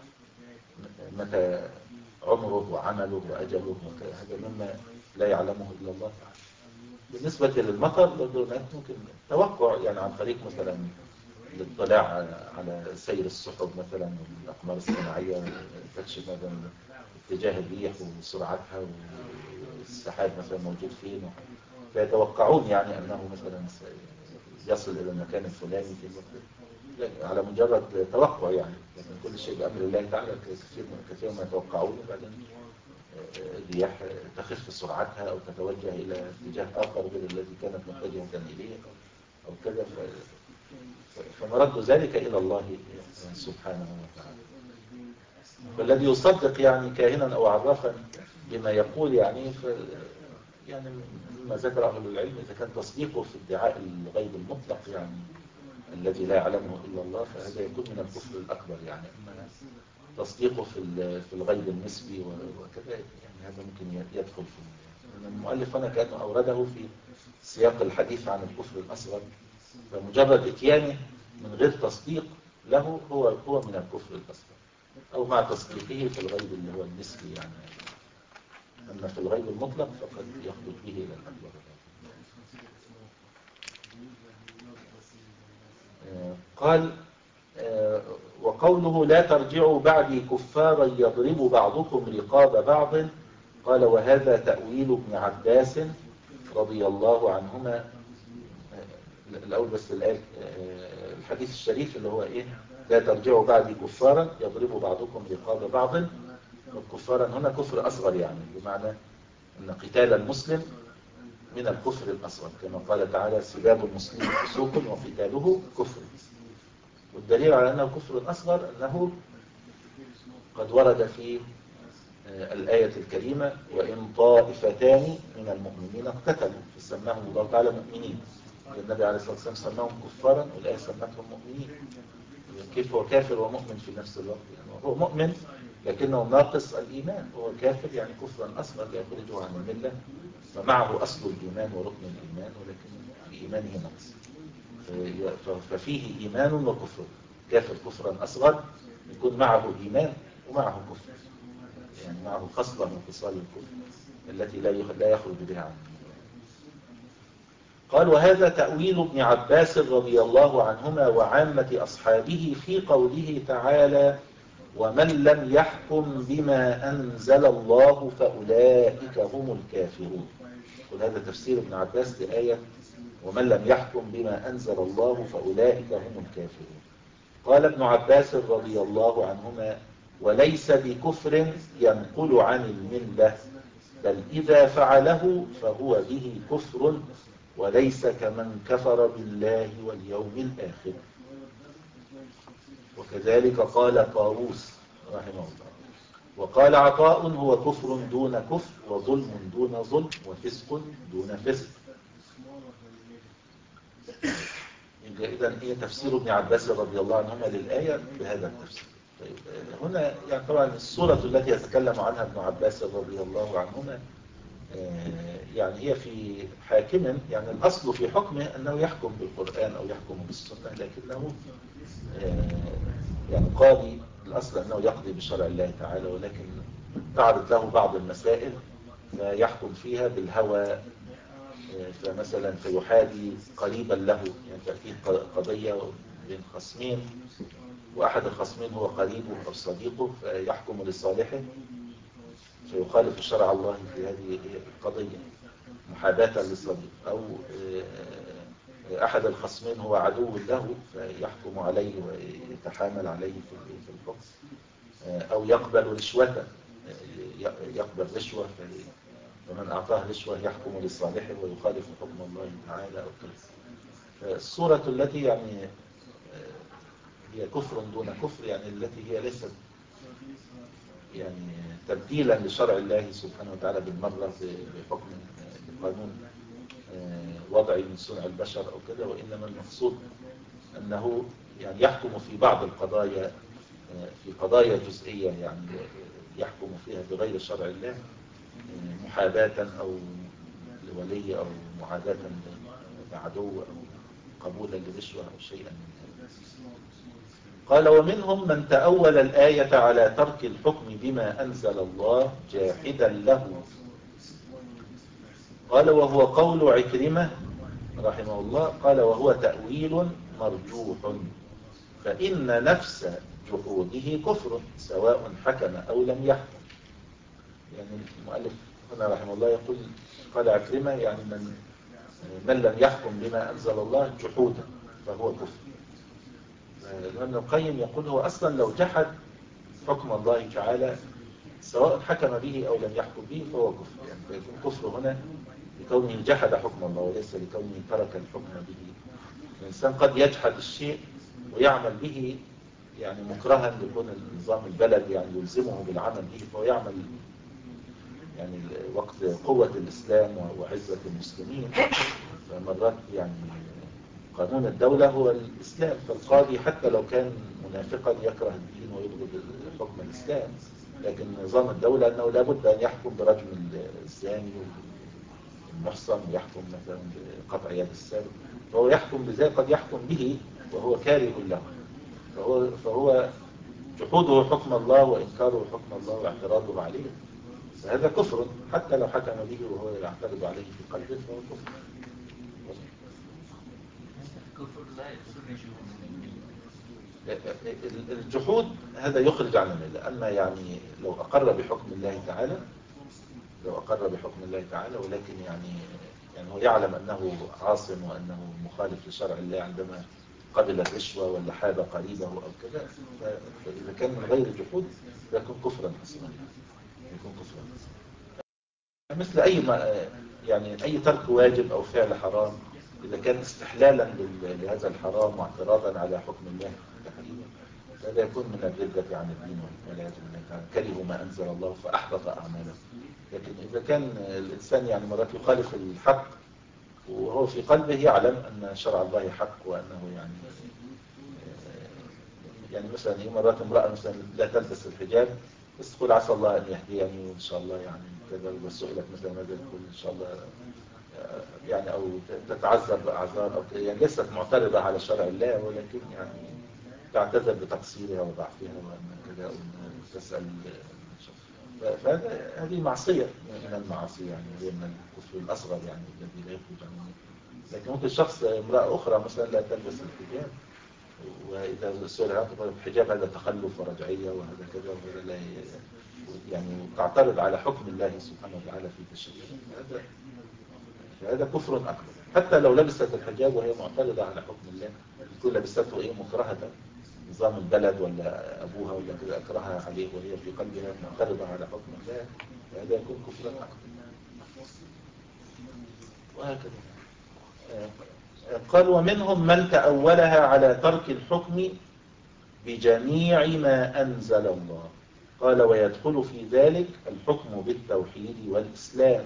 متى عمره وعمله وأجله، هذا مما لا يعلمه إلا الله تعالى. بالنسبة للمطر برضو ممكن توقع، يعني عن طريق مثلا الاطلاع على سير السحب مثلا والأقمار الصناعية، تكشف مثلا اتجاه الريح وسرعتها والسحاب مثلا موجود فين، فيتوقعون يعني أنه مثلا يصل إلى المكان الفلاني في الوقت على مجرد توقع يعني. لكن كل شيء بأمر الله تعالى، كثير كثير ما يتوقعون، وبعدين الرياح تخف سرعتها أو تتوجه إلى اتجاه آخر غير الذي كانت متجهة إليه أو كذا، فمرد ذلك إلى الله سبحانه وتعالى. فالذي يصدق يعني كاهنا أو عرافا بما يقول يعني ف يعني مما ذكر أهل العلم، إذا كان تصديقه في ادعاء الغيب المطلق يعني الذي لا يعلمه إلا الله، فهذا يكون من الكفر الأكبر. يعني أما تصديقه في في الغيب النسبي وكذا، يعني هذا ممكن يدخل في المؤلف هنا كأنه أورده في سياق الحديث عن الكفر الأصغر، فمجرد اتيانه من غير تصديق له هو هو من الكفر الأصغر، أو مع تصديقه في الغيب اللي هو النسبي يعني. أما في الغيب المطلق فقد يخرج به إلى الأكبر. قال وقوله لا ترجعوا بعدي كفارا يضرب بعضكم رقاب بعض، قال وهذا تأويل ابن عباس رضي الله عنهما. الأول بس الآية الحديث الشريف اللي هو إيه: لا ترجعوا بعدي كفارا يضرب بعضكم رقاب بعض. والكفارا هنا كفر أصغر، يعني بمعنى أن قتال المسلم من الكفر الأصغر، كما قال تعالى سباب المسلم فسوق وقتاله كفر. والدليل على أنه كفر أصغر أنه قد ورد في الآية الكريمة وإن طائفتان من المؤمنين اقتتلوا فسماهم الله تعالى مؤمنين. النبي عليه الصلاة والسلام سماهم كفارا والآية سمتهم مؤمنين. كيف هو كافر ومؤمن في نفس الوقت؟ يعني هو مؤمن لكنه ناقص الإيمان، هو كافر يعني كفرا أصغر يخرجه عن الملة، ومعه أصل الإيمان وركن الإيمان ولكن في إيمانه نقص. ففيه إيمان وكفر. كافر كفرا أصغر يكون معه إيمان ومعه كفر، يعني معه خصلة من خصال الكفر التي لا يخرج بها عنه. قال وهذا تأويل ابن عباس رضي الله عنهما وعامة أصحابه في قوله تعالى ومن لم يحكم بما أنزل الله فأولئك هم الكافرون. وهذا تفسير ابن عباس لآية ومن لم يحكم بما أنزل الله فأولئك هم الكافرون. قال ابن عباس رضي الله عنهما وليس بكفر ينقل عن الملة، بل إذا فعله فهو به كفر وليس كمن كفر بالله واليوم الآخر. وكذلك قال طاووس رحمه الله. وقال عطاء هو كفر دون كفر وظلم دون ظلم وفسق دون فسق. إذن هي تفسير ابن عباس رضي الله عنهما للآية بهذا التفسير. طيب هنا يعني طبعا السورة التي يتكلم عنها ابن عباس رضي الله عنهما يعني هي في حاكم، يعني الأصل في حكمه أنه يحكم بالقرآن أو يحكم بالسنة، لكنه يعني قاضي الأصل أنه يقضي بشرع الله تعالى، ولكن تعرض له بعض المسائل فيحكم فيها بالهوى، فمثلا فيحادي قريبا له، يعني تأتيه قضية بين خصمين وأحد الخصمين هو قريبه أو صديقه فيحكم لصالحه فيخالف شرع الله في هذه القضية محاباة للصديق، أو أحد الخصمين هو عدو له فيحكم عليه ويتحامل عليه في الحكم، أو يقبل رشوة يقبل رشوة فمن أعطاه رشوة يحكم لصالحه ويخالف حكم الله تعالى أو كذا. فالصورة التي يعني هي كفر دون كفر، يعني التي هي ليست يعني تبديلا لشرع الله سبحانه وتعالى بالمرة بحكم بقانون وضعي من صنع البشر أو كذا، وإنما المقصود أنه يعني يحكم في بعض القضايا في قضايا جزئية يعني يحكم فيها بغير شرع الله محاباة أو لولي أو معاداة لعدو أو قبولا لرشوة أو شيئا من هذا. قال ومنهم من تأول الآية على ترك الحكم بما أنزل الله جاحدا له. قال وهو قول عكرمة رحمه الله، قال وهو تأويل مرجوح، فإن نفس جحوده كفر سواء حكم أو لم يحكم. يعني المؤلف هنا رحمه الله يقول قال عكرمة يعني من من لم يحكم بما أنزل الله جحودا فهو كفر. ابن القيم يقول هو أصلا لو جحد حكم الله تعالى سواء حكم به أو لم يحكم به فهو كفر، يعني فيكون كفر هنا لكونه جحد حكم الله وليس لكونه ترك الحكم به. الإنسان قد يجحد الشيء ويعمل به يعني مكرها لكون النظام البلد يعني يلزمه بالعمل به، فهو يعمل يعني وقت قوة الإسلام وعزة المسلمين. فمرات يعني قانون الدولة هو الإسلام، فالقاضي حتى لو كان منافقا يكره الدين ويبغض حكم الإسلام، لكن نظام الدولة أنه لابد أن يحكم برجم الزاني والمحصن ويحكم مثلا بقطع يد السارق، فهو يحكم بذلك قد يحكم به وهو كاره له، فهو, فهو جحوده حكم الله وإنكاره حكم الله واعتراضه عليه فهذا كفر حتى لو حكم به وهو يعترض عليه في قلبه فهو كفر. الجحود هذا يخرج عن الملة، أما يعني لو أقر بحكم الله تعالى لو أقر بحكم الله تعالى ولكن يعني يعني هو يعلم أنه عاص وأنه مخالف لشرع الله عندما قبل الرشوة ولا حاب قريبه أو كذا، فإذا كان من غير جحود يكون كفرا أصلا يكون كفرا. مثل أي ما يعني أي ترك واجب أو فعل حرام إذا كان استحلالا لهذا الحرام واعتراضا على حكم الله تحريما هذا يكون من الردة عن الدين والعياذ بالله تعالى، كرهوا ما أنزل الله فأحبط أعماله. لكن إذا كان الإنسان يعني مرات يخالف الحق وهو في قلبه يعلم أن شرع الله حق وأنه يعني يعني مثلا هي مرات امرأة مثلا لا تلبس الحجاب بس تقول عسى الله أن يهديني وإن شاء الله يعني كذا، وسئلت مثلا ماذا تقول إن شاء الله يعني أو تتعذر بأعذار أو يعني ليست معترضة على شرع الله ولكن يعني تعتذر بتقصيرها وضعفها وأن كذا وتسأل. فهذا هذه معصية من المعاصي يعني هي من الكفر الأصغر يعني الذي لا يخرج عنه. لكن ممكن شخص امرأة أخرى مثلا لا تلبس الحجاب وإذا سئل الحجاب هذا تخلف ورجعية وهذا كذا وهذا لا يعني تعترض على حكم الله سبحانه وتعالى في تشريعه، هذا فهذا كفر أكبر. حتى لو لبست الحجاب وهي معترضة على حكم الله تكون لبسته إيه مكرهة نظام البلد ولا أبوها ولا كذا أكرهها عليه وهي في قلبها معترضة على حكم الله فهذا يكون كفرا أكبر. وهكذا قال ومنهم من تأولها على ترك الحكم بجميع ما أنزل الله. قال ويدخل في ذلك الحكم بالتوحيد والإسلام.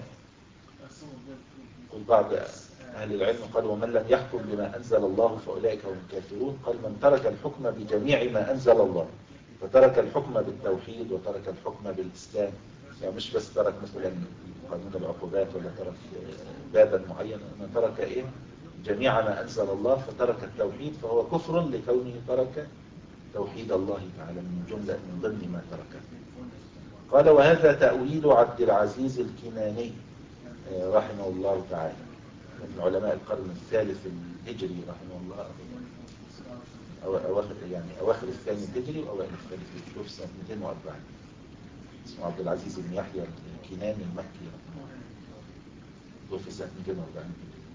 قل بعض أهل العلم قال ومن لم يحكم بما أنزل الله فأولئك هم الكافرون. قال من ترك الحكم بجميع ما أنزل الله فترك الحكم بالتوحيد وترك الحكم بالإسلام، يعني مش بس ترك مثلا قانون العقوبات ولا ترك بابا معين، من ترك إيه جميع ما أنزل الله فترك التوحيد فهو كفر لكونه ترك توحيد الله تعالى من جملة من ضمن ما تركه. قال وهذا تأويل عبد العزيز الكناني رحمه الله تعالى من علماء القرن الثالث الهجري رحمه الله، أو أواخر يعني أواخر الثاني الهجري وأوائل الثالث الهجري في سنة مئتين وأربعين. اسمه عبد العزيز بن يحيى الكناني المكي رحمه الله في سنة مئتين وأربعين.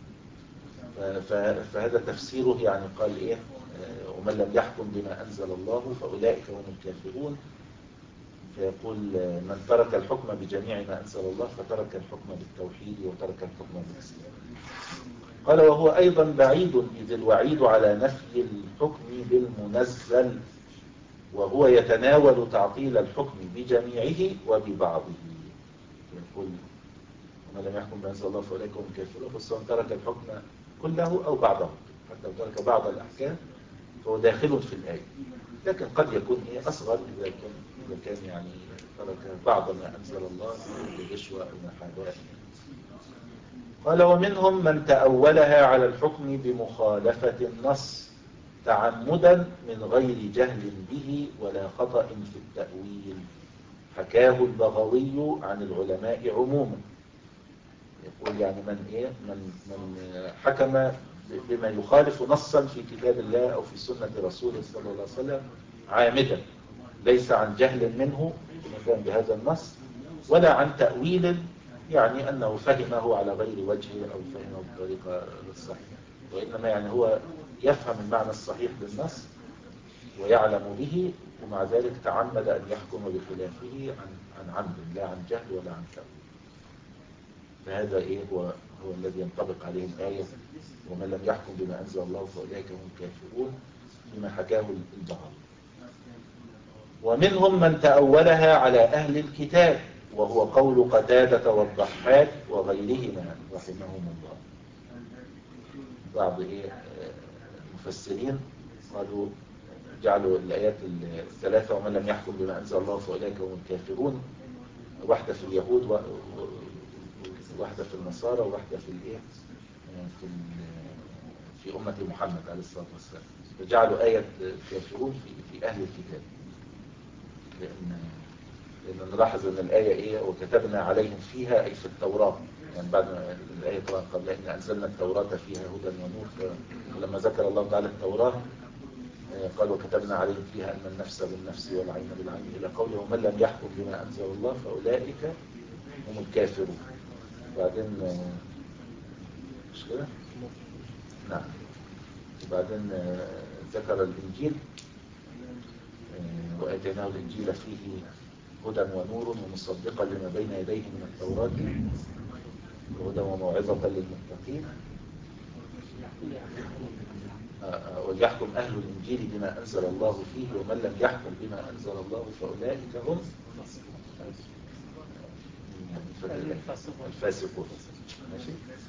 فهذا تفسيره يعني قال إيه ومن لم يحكم بما أنزل الله فأولئك هم الكافرون. فيقول من ترك الحكم بجميع ما أنزل الله فترك الحكم بالتوحيد وترك الحكم بالإسلام. قال وهو أيضا بعيد إذ الوعيد على نفي الحكم بالمنزل وهو يتناول تعطيل الحكم بجميعه وببعضه. يقول ومن لم يحكم بما أنزل الله فأولئك هم الكافرون، فالصوم ترك الحكم كله أو بعضه، حتى لو ترك بعض الأحكام فهو داخل في الآية، لكن قد يكون إيه أصغر إذا كان إذا كان يعني ترك بعض ما أنزل الله بالرشوة أو محاباة. قال ومنهم من تأولها على الحكم بمخالفة النص تعمدا من غير جهل به ولا خطأ في التأويل، حكاه البغوي عن العلماء عموما. يقول يعني من إيه من من حكم بما يخالف نصا في كتاب الله أو في سنة رسوله صلى الله عليه وسلم عامدا، ليس عن جهل منه مثلا بهذا النص ولا عن تأويل يعني أنه فهمه على غير وجهه أو فهمه بطريقة صحيحة، وإنما يعني هو يفهم المعنى الصحيح للنص ويعلم به ومع ذلك تعمد أن يحكم بخلافه عن عن عمد لا عن جهل ولا عن تأويل. فهذا إيه هو هو الذي ينطبق عليه الآية ومن لم يحكم بما أنزل الله فأولئك هم الكافرون فيما حكاه البغوي. ومنهم من تأولها على أهل الكتاب وهو قول قتادة والضحاك وغيرهما رحمهم الله. بعض إيه المفسرين قالوا جعلوا الآيات الثلاثة ومن لم يحكم بما أنزل الله فأولئك هم الكافرون واحدة في اليهود وواحدة في النصارى وواحدة في الإيه في في أمة محمد عليه الصلاة والسلام، فجعلوا آية الكافرون في في أهل الكتاب، لأن لأن نلاحظ أن الآية إيه وكتبنا عليهم فيها أي في التوراة، يعني بعد ما الآية طبعا قبل إن أنزلنا التوراة فيها هدى ونور، ولما ذكر الله تعالى التوراة قال وكتبنا عليهم فيها أن النفس بالنفس والعين بالعين إلى قوله ومن لم يحكم بما أنزل الله فأولئك هم الكافرون. وبعدين مش كده؟ نعم. وبعدين ذكر الإنجيل وآتيناه الإنجيل فيه هدى ونور ومصدقا لما بين يديه من التوراة وهدى وموعظة للمتقين. وليحكم أهل الإنجيل بما أنزل الله فيه ومن لم يحكم بما أنزل الله فأولئك هم الفاسقون. ماشي.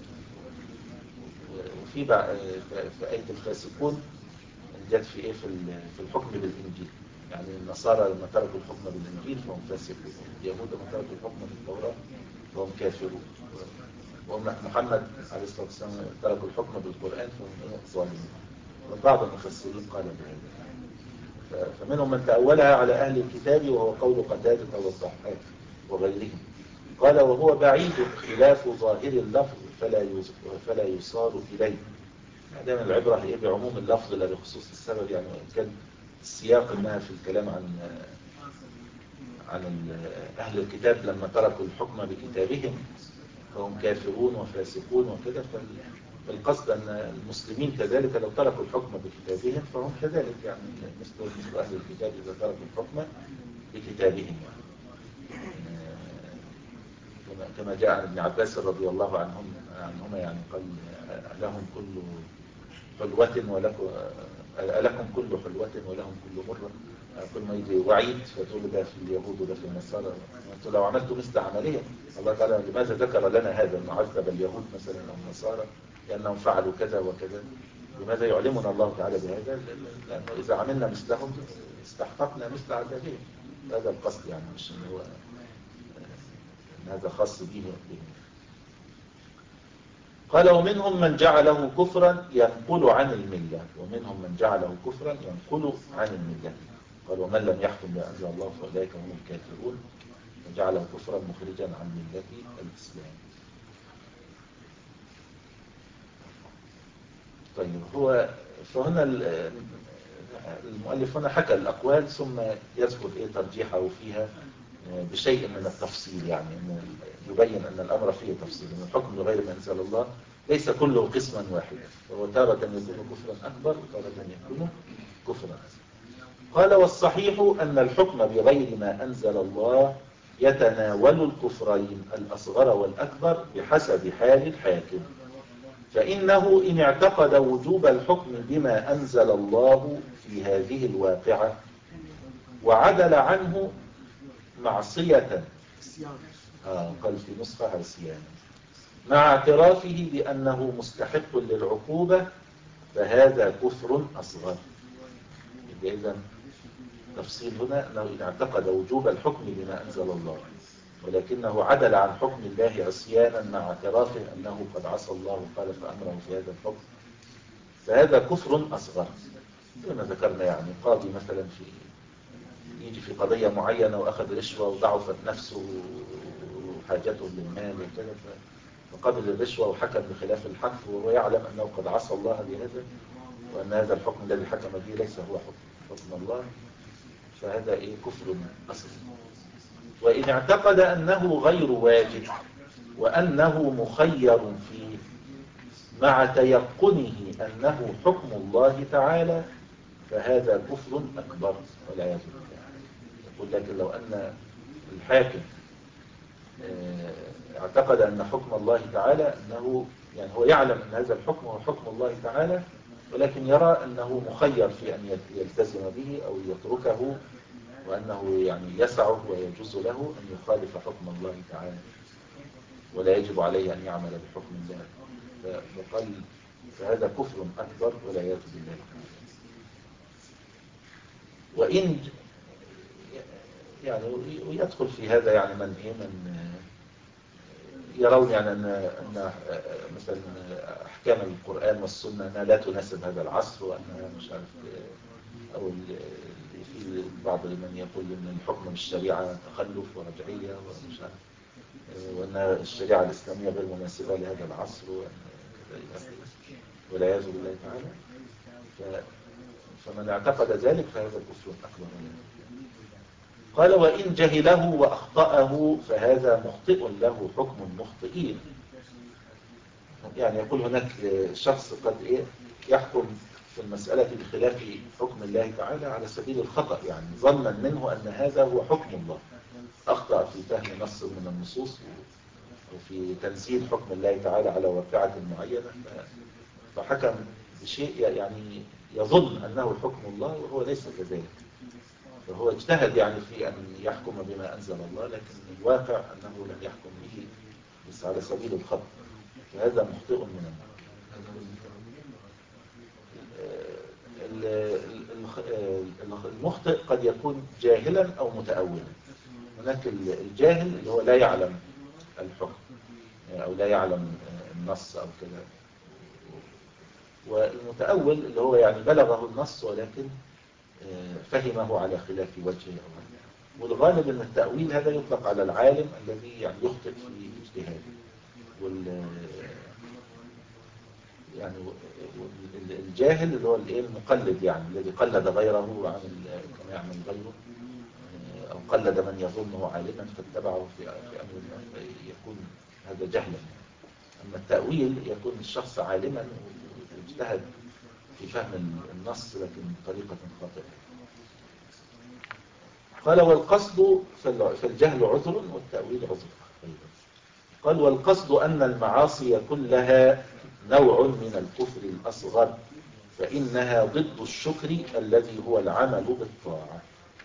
وفي بقى في آية الفاسقون جت في إيه في في الحكم بالإنجيل، يعني النصارى لما تركوا الحكم بالإنجيل فهم فاسقون، اليهود لما تركوا الحكم بالتوراة فهم كافرون، ومحمد عليه الصلاة والسلام تركوا الحكم بالقرآن فهم ظالمون. وبعض المفسرين قال بهذا، فمنهم من تأولها على أهل الكتاب وهو قول قتادة والضحاك وغيرهم. قال وهو بعيد خلاف ظاهر اللفظ فلا فلا يصار إليه. دائما العبرة هي بعموم اللفظ لا بخصوص السبب، يعني وإن كان السياق انها في الكلام عن عن أهل الكتاب لما تركوا الحكم بكتابهم فهم كافرون وفاسقون وكده، فالقصد أن المسلمين كذلك لو تركوا الحكم بكتابهم فهم كذلك، يعني مثل مثل أهل الكتاب إذا تركوا الحكم بكتابهم. كما جاء عن ابن عباس رضي الله عنهم عنهما، يعني قال لهم كل حلوة ولكم ألكم كل حلوة ولهم كل مرة، كل ما يجي وعيد فتقول ده في اليهود وده في النصارى، انتوا لو عملتوا مثل عملية الله تعالى لماذا ذكر لنا هذا انه عذب اليهود مثلا او النصارى لانهم فعلوا كذا وكذا؟ لماذا يعلمنا الله تعالى بهذا؟ لانه اذا عملنا مثلهم استحققنا مثل عذابهم. هذا القصد، يعني مش ان هو ان هذا خاص به بهم. قال ومنهم من جعله كفرا ينقل عن الملة، ومنهم من جعله كفرا ينقل عن الملة. قال ومن لم يحكم بما أنزل الله فأولئك هم الكافرون، وجعله كفرا مخرجا عن ملة الإسلام. طيب هو فهنا المؤلف هنا حكى الأقوال ثم يذكر إيه ترجيحه فيها بشيء من التفصيل، يعني يبين أن الأمر فيه تفصيل، أن الحكم بغير ما أنزل الله ليس كله قسما واحدا، وهو تارة يكون كفرا أكبر وتارة يكون كفرا. قال والصحيح أن الحكم بغير ما أنزل الله يتناول الكفرين الأصغر والأكبر بحسب حال الحاكم، فإنه إن اعتقد وجوب الحكم بما أنزل الله في هذه الواقعة وعدل عنه معصية، آه قال في نسخة عصيان، مع اعترافه بأنه مستحق للعقوبة فهذا كفر أصغر. إذن تفصيل هنا أنه إن اعتقد وجوب الحكم بما أنزل الله ولكنه عدل عن حكم الله عصيانا مع اعترافه أنه قد عصى الله وخالف أمره في هذا الحكم فهذا كفر أصغر. كما ذكرنا، يعني قاضي مثلا في يجي في قضية معينة وأخذ رشوة وضعفت نفسه وحاجته للمال وكذا فقبل الرشوة وحكم بخلاف الحق وهو يعلم أنه قد عصى الله بهذا وأن هذا الحكم الذي حكم به ليس هو حكم, حكم الله، فهذا إيه كفر أصغر. وإن اعتقد أنه غير واجب وأنه مخير فيه مع تيقنه أنه حكم الله تعالى فهذا كفر أكبر والعياذ بالله. يقول لكن لو أن الحاكم اعتقد أن حكم الله تعالى أنه يعني هو يعلم أن هذا الحكم هو حكم الله تعالى ولكن يرى أنه مخير في أن يلتزم به أو يتركه وأنه يعني يسعه ويجوز له أن يخالف حكم الله تعالى ولا يجب عليه أن يعمل بحكم الله، فقال فهذا كفر أكبر والعياذ بالله. وإن يعني ويدخل في هذا يعني من إيه من يرون يعني أن أن مثلا أحكام القرآن والسنة أنها لا تناسب هذا العصر وأنها مش عارف أو في بعض من يقول أن الحكم بالشريعة تخلف ورجعية ومش عارف وأن الشريعة الإسلامية غير مناسبة لهذا العصر والعياذ بالله تعالى. فمن اعتقد ذلك فهذا كفر أكبر. قال وإن جهله وأخطأه فهذا مخطئ له حكم المخطئين. يعني يقول هناك شخص قد إيه يحكم في المسألة بخلاف حكم الله تعالى على سبيل الخطأ، يعني ظنا منه أن هذا هو حكم الله أخطأ في فهم نص من النصوص وفي تنزيل حكم الله تعالى على واقعة معينة، فحكم بشيء يعني يظن أنه حكم الله وهو ليس كذلك، فهو اجتهد يعني في أن يحكم بما أنزل الله، لكن الواقع أنه لم يحكم به بس على سبيل الخطأ، فهذا مخطئ من النار. المخطئ قد يكون جاهلا أو متأولا. هناك الجاهل اللي هو لا يعلم الحكم أو لا يعلم النص أو كذا، والمتأول اللي هو يعني بلغه النص ولكن فهمه على خلاف وجهه. والغالب أن التأويل هذا يطلق على العالم الذي يعني يخطئ في اجتهاده، وال يعني الجاهل اللي هو الايه المقلد، يعني الذي قلد غيره وعمل كما يعمل غيره، او قلد من يظنه عالما فاتبعه في في امر الله، فيكون هذا جهلا. اما التأويل يكون الشخص عالما واجتهد في فهم النص لكن بطريقة خاطئة. قال والقصد في الجهل عذر والتأويل عذر أيضا. قال والقصد أن المعاصي كلها نوع من الكفر الأصغر، فإنها ضد الشكر الذي هو العمل بالطاعة.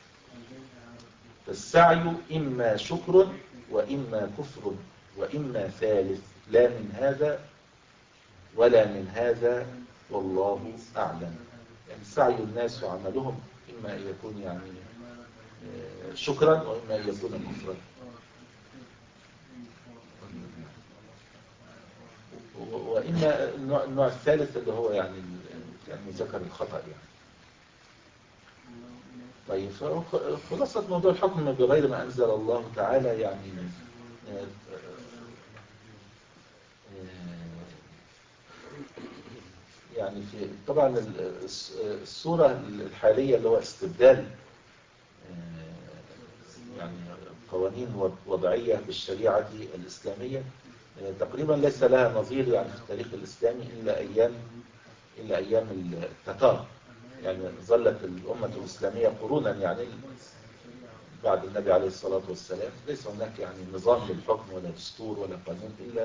فالسعي إما شكر وإما كفر وإما ثالث، لا من هذا ولا من هذا والله أعلم. يعني سعي الناس وعملهم إما أن يكون يعني شكرا وإما أن يكون كفرا. وإما النوع الثالث اللي هو يعني يعني ذكر الخطأ يعني. طيب خلاصة موضوع الحكم بغير ما أنزل الله تعالى يعني يعني في طبعا الصورة الحالية اللي هو استبدال يعني قوانين وضعية بالشريعة الإسلامية تقريبا ليس لها نظير يعني في التاريخ الإسلامي إلا أيام إلا أيام التتار. يعني ظلت الأمة الإسلامية قرونا يعني بعد النبي عليه الصلاة والسلام ليس هناك يعني نظام للحكم ولا دستور ولا قانون إلا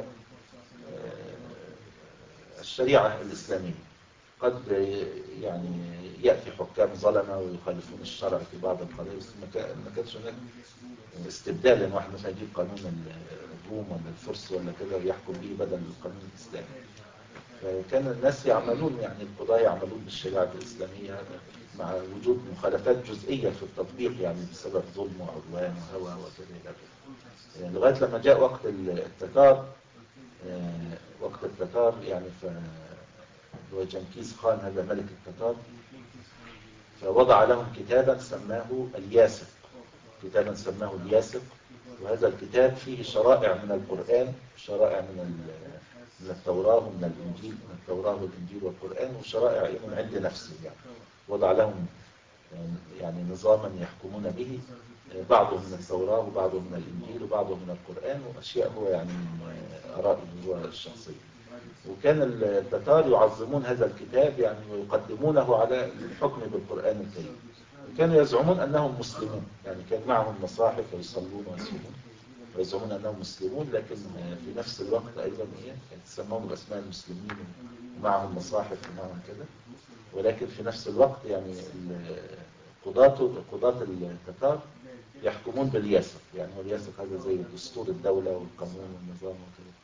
الشريعة الإسلامية. قد يعني يأتي حكام ظلمة ويخالفون الشرع في بعض القضايا، بس ما كانش هناك استبدال ان واحد مثلا يجيب قانون الروم ولا الفرس ولا كذا ويحكم به بدل القانون الإسلامي. فكان الناس يعملون يعني القضاة يعملون بالشريعة الإسلامية مع وجود مخالفات جزئية في التطبيق يعني بسبب ظلم وعدوان وهوى وكذا يعني لغاية لما جاء وقت التتار. وقت التتار يعني ف هو جنكيز خان هذا ملك التتار، فوضع لهم كتابا سماه الياسق كتابا سماه الياسق وهذا الكتاب فيه شرائع من القرآن، شرائع من من التوراة ومن الإنجيل، من التوراة والإنجيل والقرآن، وشرائع من عند نفسه يعني. وضع لهم يعني نظاما يحكمون به، بعضه من التوراة وبعضه من الإنجيل وبعضه من القرآن، وأشياء هو يعني من آرائه هو الشخصية. وكان التتار يعظمون هذا الكتاب يعني ويقدمونه على الحكم بالقرآن الكريم. وكانوا يزعمون أنهم مسلمون، يعني كان معهم مصاحف ويصلون ويصومون ويزعمون أنهم مسلمون، لكن في نفس الوقت أيضا يتسمون بأسماء المسلمين ومعهم مصاحف ومعهم كذا. ولكن في نفس الوقت يعني قضاة قضاة التتار يحكمون بالياسق، يعني هو الياسق هذا زي دستور الدولة والقانون والنظام وكذا.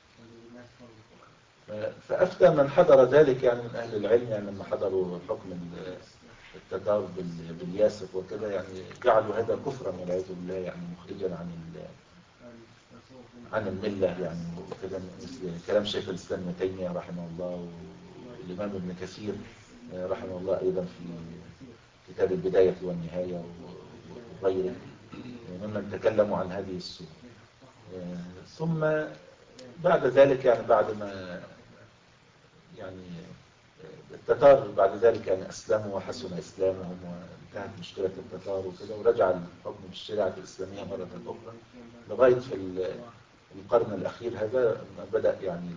فأفتى من حضر ذلك يعني من أهل العلم يعني لما حضروا حكم التتار بالياسق وكذا يعني جعلوا هذا كفرا والعياذ بالله، يعني مخرجا عن عن الملة يعني وكذا، مثل كلام شيخ الإسلام ابن تيمية رحمه الله والإمام ابن كثير رحمه الله أيضا في كتاب البداية والنهاية وغيره ممن تكلموا عن هذه السورة. ثم بعد ذلك يعني بعد ما يعني التتار بعد ذلك يعني أسلموا وحسن إسلامهم وانتهت مشكلة التتار وكذا، ورجع الحكم بالشريعة الإسلامية مرة أخرى لغاية في القرن الأخير هذا بدأ يعني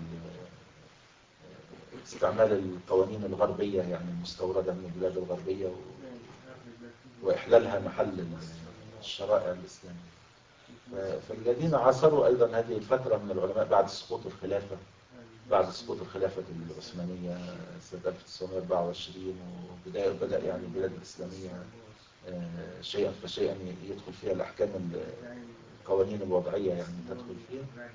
استعمال القوانين الغربية يعني المستوردة من البلاد الغربية وإحلالها محل الشرائع الإسلامية. فالذين عاصروا أيضا هذه الفترة من العلماء بعد سقوط الخلافة بعد سقوط الخلافة العثمانية سنة ألف وتسعمائة وأربعة وعشرين، وبدأ بدأ يعني البلاد الإسلامية شيئا فشيئا يدخل فيها الأحكام القوانين الوضعية يعني تدخل فيها.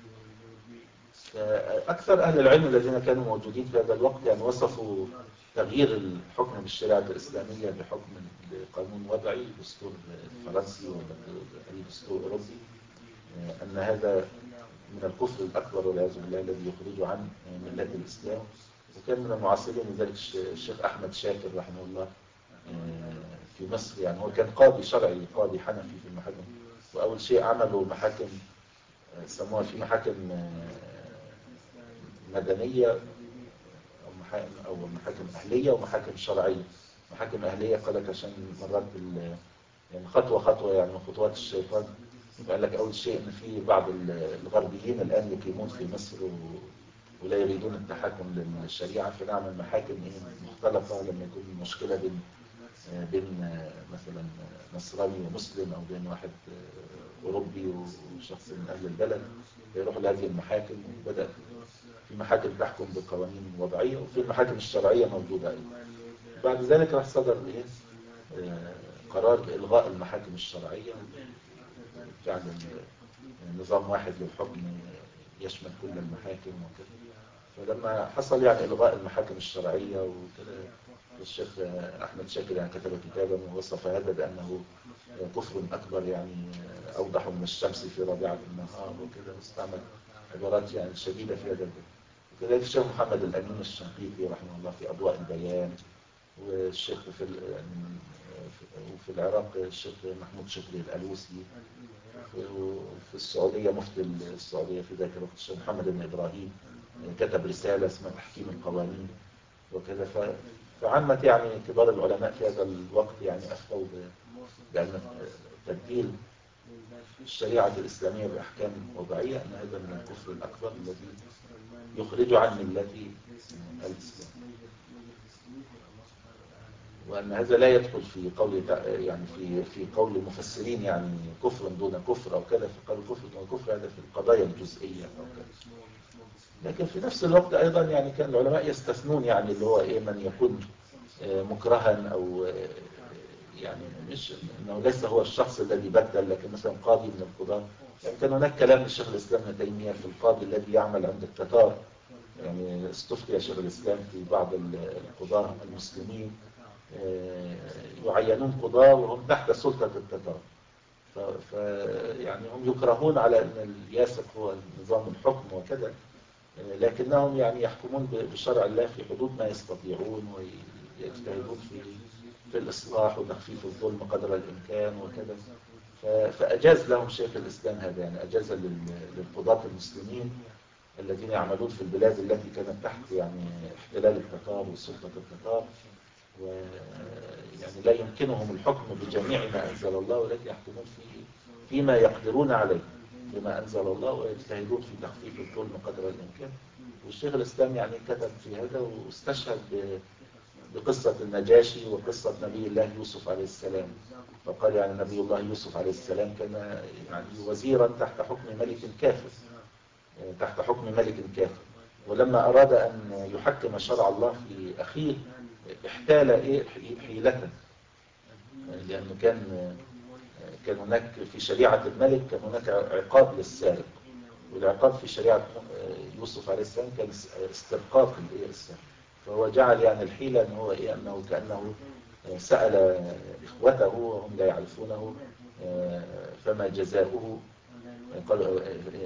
أكثر أهل العلم الذين كانوا موجودين في هذا الوقت يعني وصفوا تغيير الحكم بالشريعة الإسلامية بحكم قانون وضعي دستور فرنسي ولا أي دستور أوروبي، أن هذا من الكفر الأكبر والعياذ بالله الذي يخرج عن ملة الإسلام. وكان من المعاصرين لذلك الشيخ أحمد شاكر رحمه الله في مصر، يعني هو كان قاضي شرعي قاضي حنفي في المحاكم، وأول شيء عملوا محاكم سموها في محاكم مدنية أو محاكم أو محاكم أهلية ومحاكم شرعية. محاكم أهلية قال لك عشان مرات يعني خطوة خطوة يعني من خطوات الشيطان. قال لك أول شيء إن في بعض الغربيين الآن يقيمون في مصر ولا يريدون التحكم للشريعة، فنعمل محاكم مختلطة لما يكون المشكلة بين بين مثلا نصراني ومسلم أو بين واحد أوروبي وشخص من أهل البلد، يروح لهذه المحاكم. وبدأ في محاكم تحكم بقوانين وضعية وفي المحاكم الشرعية موجودة أيضا. بعد ذلك راح صدر قرار بإلغاء المحاكم الشرعية، يعني نظام واحد للحكم يشمل كل المحاكم وكذا. فلما حصل يعني إلغاء المحاكم الشرعية وكذا، الشيخ أحمد شاكر يعني كتب كتابا ووصف هذا بأنه كفر أكبر يعني أوضح من الشمس في ربيعة النهار وكذا، واستعمل عبارات يعني شديدة في هذا. وكذلك الشيخ محمد الأمين الشنقيطي رحمه الله في أضواء البيان، والشيخ في وفي العراق الشيخ محمود شكري الألوسي، وفي السعودية مفتي السعودية في ذاك الوقت الشيخ محمد بن إبراهيم كتب رسالة اسمها تحكيم القوانين وكذا. فعامة يعني كبار العلماء في هذا الوقت يعني أفتوا بأن تبديل الشريعة الإسلامية بأحكام وضعية أن هذا من الكفر الأكبر الذي يخرج عن ملة الإسلام، وأن هذا لا يدخل في قول يعني في في قول المفسرين يعني كفر دون كفر أو كذا، فقالوا كفر دون كفر هذا في القضايا الجزئية أو كذا. لكن في نفس الوقت أيضا يعني كان العلماء يستثنون يعني اللي هو إيه من يكون مكرها أو يعني مش إنه ليس هو الشخص الذي بدل، لكن مثلا قاضي من القضاة. يعني كان هناك كلام للشيخ الإسلام ابن تيمية في القاضي الذي يعمل عند التتار، يعني استفتي شيخ الإسلام في بعض القضاة المسلمين يعينون قضاة وهم تحت سلطة التتار، فيعني هم يكرهون على أن الياسر هو نظام الحكم وكذا، لكنهم يعني يحكمون بشرع الله في حدود ما يستطيعون ويجتهدون في في الإصلاح وتخفيف الظلم قدر الإمكان وكذا. فأجاز لهم شيخ الإسلام هذا، يعني أجاز للقضاة المسلمين الذين يعملون في البلاد التي كانت تحت يعني احتلال التتار وسلطة التتار، ويعني لا يمكنهم الحكم بجميع ما أنزل الله، ولكن يحكمون في فيما يقدرون عليه بما أنزل الله ويجتهدون في تخفيف الظلم قدر الإمكان. والشيخ الإسلام يعني كتب في هذا واستشهد بقصة النجاشي وقصة نبي الله يوسف عليه السلام. فقال يعني نبي الله يوسف عليه السلام كان يعني وزيرا تحت حكم ملك كافر تحت حكم ملك كافر، ولما أراد أن يحكم شرع الله في أخيه احتال إيه حيلة، لأنه كان كان هناك في شريعة الملك كان هناك عقاب للسارق، والعقاب في شريعة يوسف عليه السلام كان استرقاق السارق. فهو جعل يعني الحيلة أنه هو إيه أنه كأنه سأل إخوته وهم لا يعرفونه فما جزاؤه، قالوا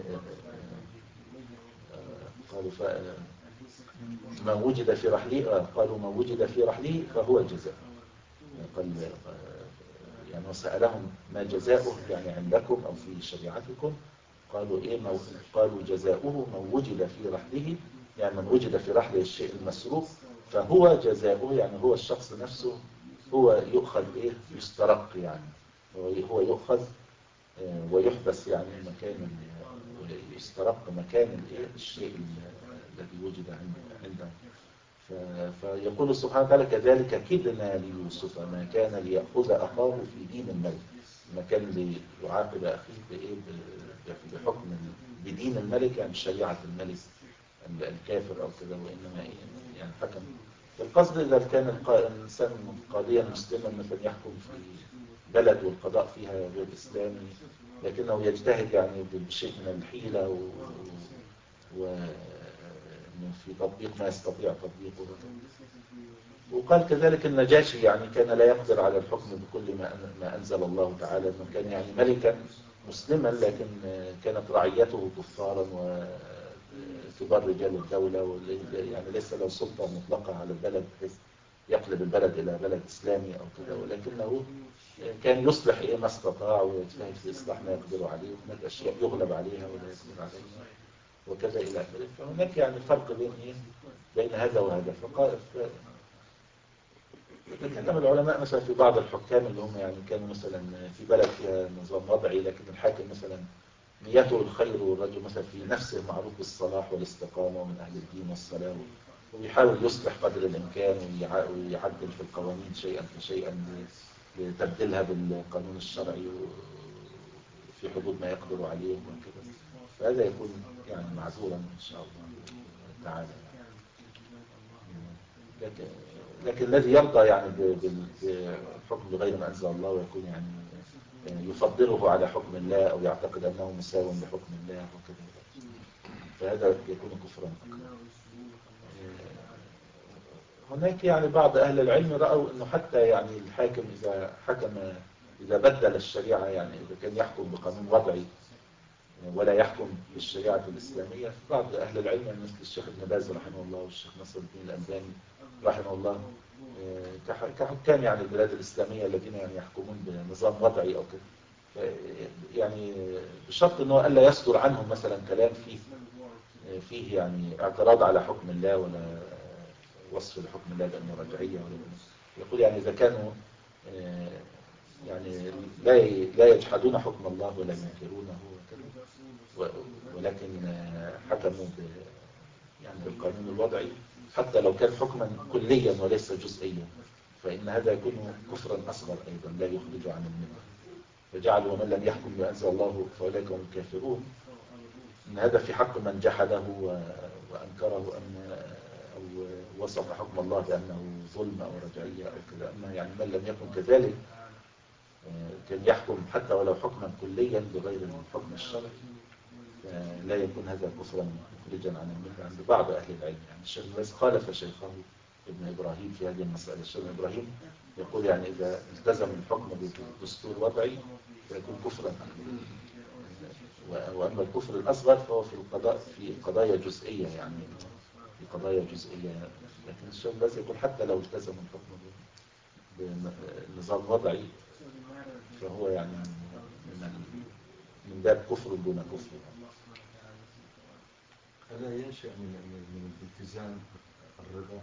قالوا ما وجد في رحله قالوا ما وجد في رحله فهو جزاء. قال يعني وسألهم ما جزاؤه يعني عندكم أو في شريعتكم، قالوا إيه قالوا جزاؤه من وجد في رحله، يعني من وجد في رحله الشيء المسروق فهو جزاؤه، يعني هو الشخص نفسه هو يؤخذ إيه يسترق، يعني هو يؤخذ ويحبس يعني مكان يسترق مكان الإيه الشيء الذي وجد عنده. فيقول سبحانه وتعالى كذلك كدنا ليوسف ما كان ليأخذ أخاه في دين الملك، ما كان ليعاقب أخيه بإيه بحكم بدين الملك، يعني شريعة الملك الكافر أو كذا، وإنما إيه يعني حكم القصد إذا كان الإنسان قاضيا مسلما مثلا يحكم في بلد والقضاء فيها غير إسلامي، لكنه يجتهد يعني بشيء من الحيلة و... و... في تطبيق ما يستطيع تطبيقه. وقال كذلك النجاشي يعني كان لا يقدر على الحكم بكل ما ما أنزل الله تعالى، انه كان يعني ملكا مسلما لكن كانت رعيته كفارا وكبار رجال الدولة، يعني ليس له سلطة مطلقة على البلد بحيث يقلب البلد إلى بلد إسلامي أو كذا، ولكنه كان يصلح إيه ما استطاع ويجتهد في إصلاح ما يقدر عليه، وهناك أشياء يغلب عليها ولا يقدر عليها وكذا إلى آخره. فهناك يعني فرق بين إيه بين هذا وهذا. فقال تكلم العلماء مثلا في بعض الحكام اللي هم يعني كانوا مثلا في بلد فيها نظام وضعي، لكن الحاكم مثلا نيته الخير، والرجل مثلا في نفسه معروف بالصلاح والاستقامة ومن أهل الدين والصلاة، ويحاول يصلح قدر الإمكان ويعدل في القوانين شيئا فشيئا لتبديلها بالقانون الشرعي في حدود ما يقدر عليه وكذا، فهذا يكون يعني معذورا إن شاء الله تعالى. لكن, لكن الذي يرضى يعني بالحكم بغير ما أنزل الله ويكون يعني يفضله على حكم الله أو يعتقد أنه مساو لحكم الله وكذا، فهذا يكون كفرا. هناك يعني بعض أهل العلم رأوا أنه حتى يعني الحاكم إذا حكم إذا بدل الشريعة، يعني إذا كان يحكم بقانون وضعي ولا يحكم بالشريعة الإسلامية، بعض أهل العلم مثل الشيخ ابن باز رحمه الله والشيخ نصر الدين الألباني رحمه الله كحكام يعني البلاد الإسلامية الذين يعني يحكمون بنظام وضعي أو كده، يعني بشرط أنه ألا يصدر عنهم مثلا كلام فيه فيه يعني اعتراض على حكم الله ولا وصف لحكم الله بأنه رجعية، ولا يقول يعني إذا كانوا يعني لا لا يجحدون حكم الله ولا ينكرونه ولكن حكموا يعني بالقانون الوضعي حتى لو كان حكما كليا وليس جزئيا، فإن هذا يكون كفرا أصغر أيضا لا يخرج عن الملة. فجعلوا ومن لم يحكم بأنزل الله فأولئك هم الكافرون، إن هذا في حق من جحده وأنكره أن أو وصف حكم الله بأنه ظلم أو رجعية أو كذا. أما يعني من لم يكن كذلك كان يحكم حتى ولو حكما كليا بغير الحكم الشرعي، لا يكون هذا كفرا مخرجا عن الملة عند بعض أهل العلم. يعني الشيخ باز خالف شيخه ابن إبراهيم في هذه المسألة. الشيخ ابن إبراهيم يقول يعني إذا التزم الحكم بدستور وضعي فيكون كفرا، وأما الكفر الأصغر فهو في القضاء في قضايا جزئية، يعني في قضايا جزئية. لكن الشيخ باز يقول حتى لو التزم الحكم بنظام وضعي فهو يعني من من باب كفر دون كفر. هذا ينشأ من من الالتزام الرضا.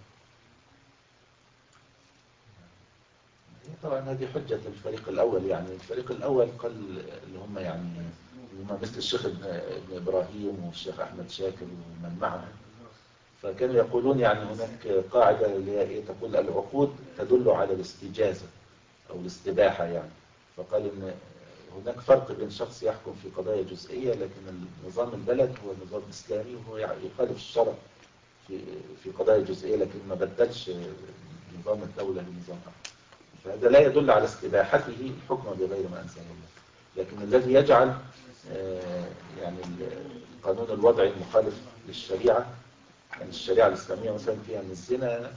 طبعا هذه حجة الفريق الأول، يعني الفريق الأول قال اللي هم يعني هم مثل الشيخ ابن إبراهيم والشيخ أحمد شاكر ومن معه، فكانوا يقولون يعني هناك قاعدة اللي هي تقول العقود تدل على الاستجازة أو الاستباحة يعني. فقال إن هناك فرق بين شخص يحكم في قضايا جزئية لكن نظام البلد هو نظام إسلامي وهو يخالف الشرع في في قضايا جزئية، لكن ما بدلش نظام الدولة لنظام آخر، فهذا لا يدل على استباحته الحكم بغير ما أنزل الله. لكن الذي يجعل يعني القانون الوضعي المخالف للشريعة، يعني الشريعة الإسلامية مثلا فيها من الزنا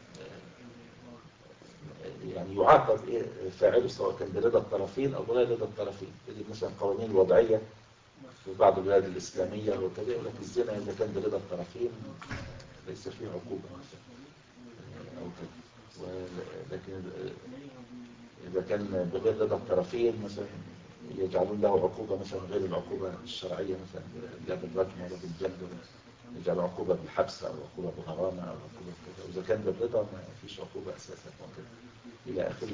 يعني يعاقب فاعله سواء كان برضا الطرفين أو بغير رضا الطرفين. تجد مثلا القوانين الوضعية في بعض البلاد الإسلامية وكذا يقول لك الزنا إذا كان برضا الطرفين ليس فيه عقوبة أو كذا، لكن إذا كان بغير رضا الطرفين مثلا يجعلون له عقوبة مثلا غير العقوبة الشرعية، مثلا لا بالرجم ولا بالجلد، يجعل عقوبة بالحبس أو عقوبة بغرامة أو عقوبة كذا، وإذا كان بالرضا ما فيش عقوبة أساسا وكذا إلى آخره.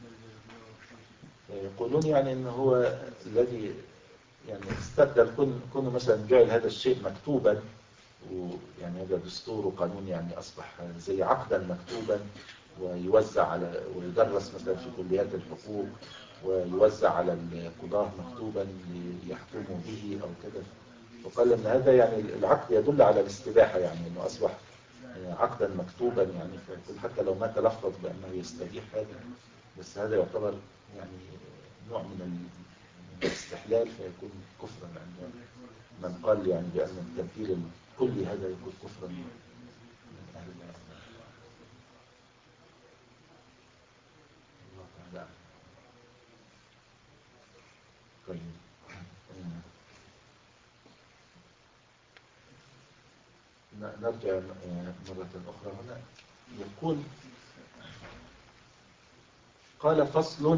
يقولون يعني إن هو الذي يعني استبدل كون كونه مثلا جعل هذا الشيء مكتوبا، ويعني هذا دستور وقانون يعني أصبح زي عقدا مكتوبا ويوزع على ويدرس مثلا في كليات الحقوق ويوزع على القضاة مكتوبا ليحكموا به أو كده. وقال إن هذا يعني العقد يدل على الاستباحة، يعني إنه أصبح عقدا مكتوبا، يعني فيكون حتى لو ما تلفظ بأنه يستبيح هذا، بس هذا يعتبر يعني نوع من الاستحلال، فيكون كفرا عند من قال يعني بأن التبديل الكلي هذا يكون كفرا من أهل العلم. الله تعالى. طيب نرجع مرة أخرى هنا. يقول قال فصل: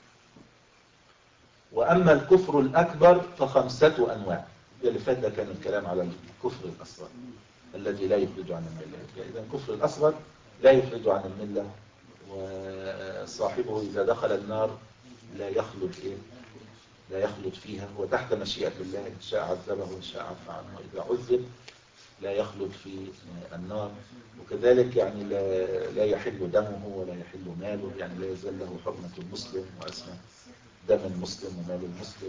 وأما الكفر الأكبر فخمسة أنواع. اللي فات ده كان الكلام على الكفر الأصغر الذي لا يخرج عن الملة. إذا الكفر الأصغر لا يخرج عن الملة، وصاحبه إذا دخل النار لا يخلد إيه؟ لا يخلد فيها، وتحت مشيئة الله، إن شاء عذبه وإن شاء عفى عنه. وإذا عذب لا يخلد في النار، وكذلك يعني لا, لا يحل دمه ولا يحل ماله، يعني لا يزال له حرمة المسلم وأسمى دم المسلم ومال المسلم،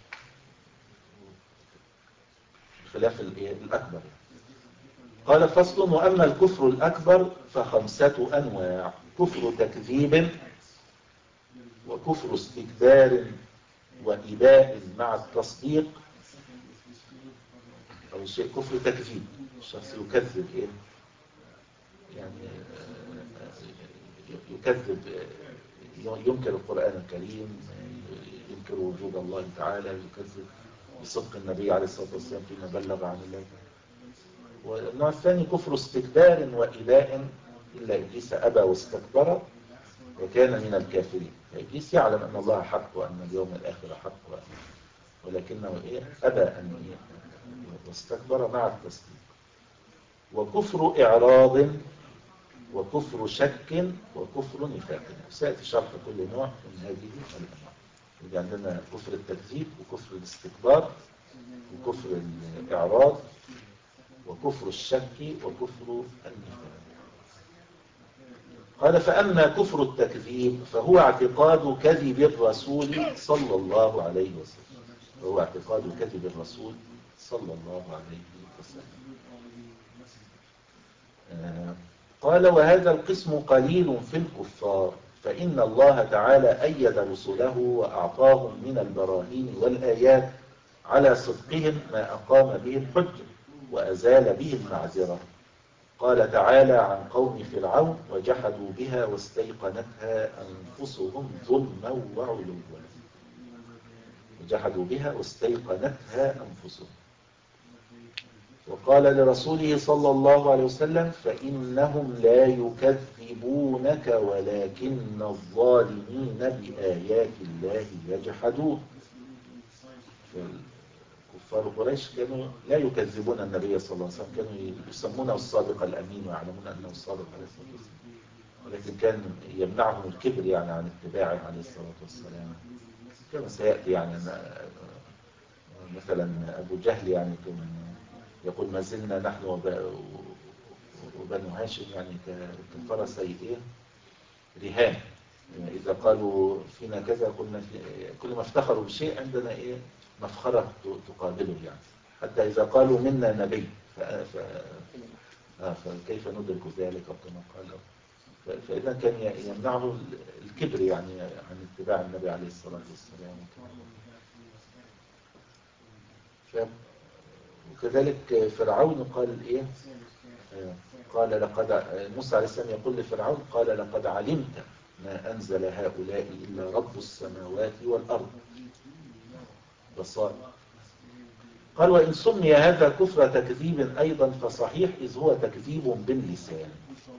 خلاف الأكبر. قال فصل: وأما الكفر الأكبر فخمسة أنواع: كفر تكذيب، وكفر استكبار وإباء مع التصديق، أو شيء كفر تكذيب، الشخص يكذب إيه؟ يعني يكذب، ينكر القرآن الكريم، ينكر وجود الله تعالى، يكذب بصدق النبي عليه الصلاة والسلام فيما بلغ عن الله. والنوع الثاني كفر استكبار وإباء، إلا إبليس أبى واستكبر وكان من الكافرين. إبليس يعلم أن الله حق وأن اليوم الآخر حق، ولكنه إيه؟ أبى أن إيه؟ واستكبر مع التصديق. وكفر إعراض، وكفر شك، وكفر نفاق. سيأتي شرح كل نوع من هذه الأنواع. يبقى عندنا كفر التكذيب، وكفر الاستكبار، وكفر الإعراض، وكفر الشك، وكفر النفاق. قال: فأما كفر التكذيب فهو اعتقاد كذب الرسول صلى الله عليه وسلم. فهو اعتقاد كذب الرسول صلى الله عليه وسلم. آه قال: وهذا القسم قليل في الكفار، فإن الله تعالى أيد رسله وأعطاهم من البراهين والآيات على صدقهم ما أقام به الحجة وأزال به المعذرة. قال تعالى عن قوم فرعون: وجحدوا بها واستيقنتها أنفسهم ظلما وعلوا. وجحدوا بها واستيقنتها أنفسهم. وقال لرسوله صلى الله عليه وسلم: فإنهم لا يكذبونك ولكن الظالمين بآيات الله يجحدون. كفار قريش كانوا لا يكذبون النبي صلى الله عليه وسلم، كانوا يسمونه الصادق الأمين ويعلمون أنه الصادق عليه الصلاة والسلام، ولكن كان يمنعهم الكبر يعني عن اتباعه عليه الصلاة والسلام. كما سيأتي يعني مثلا أبو جهل يعني كان يقول: ما زلنا نحن وبنو هاشم يعني كفرسي إيه رهان، إذا قالوا فينا كذا قلنا في كل ما افتخروا بشيء عندنا إيه مفخرة تقابله، يعني حتى إذا قالوا منا نبي ف... ف... آه فكيف ندرك ذلك أو كما قال. ف... فإذا كان يمنعه الكبر يعني عن اتباع النبي عليه الصلاة والسلام. ف... وكذلك فرعون قال إيه آه قال: لقد موسى عليه السلام يقول لفرعون: قال: لقد علمت ما أنزل هؤلاء إلا رب السماوات والأرض بصائر. قال: وإن سمي هذا كفر تكذيب أيضا فصحيح، إذ هو تكذيب باللسان.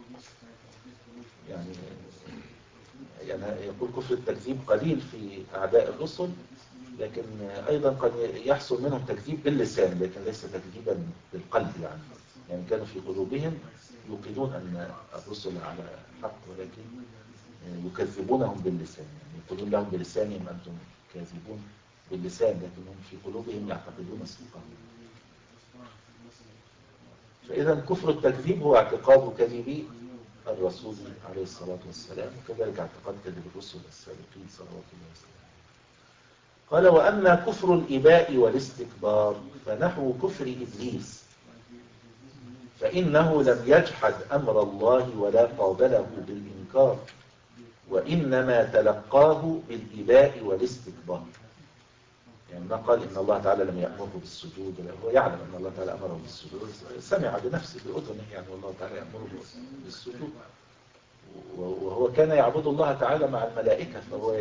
يعني يعني يقول كفر التكذيب قليل في أعداء الرسل، لكن أيضا قد يحصل منهم تكذيب باللسان، لكن ليس تكذيبا بالقلب. يعني يعني كانوا في قلوبهم يوقنون أن الرسل على حق، ولكن يكذبونهم باللسان، يعني يقولون لهم بلسانهم أنتم كاذبون باللسان، لكنهم في قلوبهم يعتقدون صدقهم. فإذا كفر التكذيب هو اعتقاد كذب الرسول عليه الصلاة والسلام، وكذلك اعتقاد كذب الرسل السابقين صلوات الله وسلامه. قال وأما كفر الإباء والاستكبار فنحو كفر إبليس، فإنه لم يجحد أمر الله ولا قابله بالإنكار، وإنما تلقاه بالإباء والاستكبار. يعني ما قال إن الله تعالى لم يأمره بالسجود، هو يعلم أن الله تعالى أمره بالسجود، سمع بنفسه بأذنه يعني والله تعالى يأمره بالسجود، وهو كان يعبد الله تعالى مع الملائكة، فهو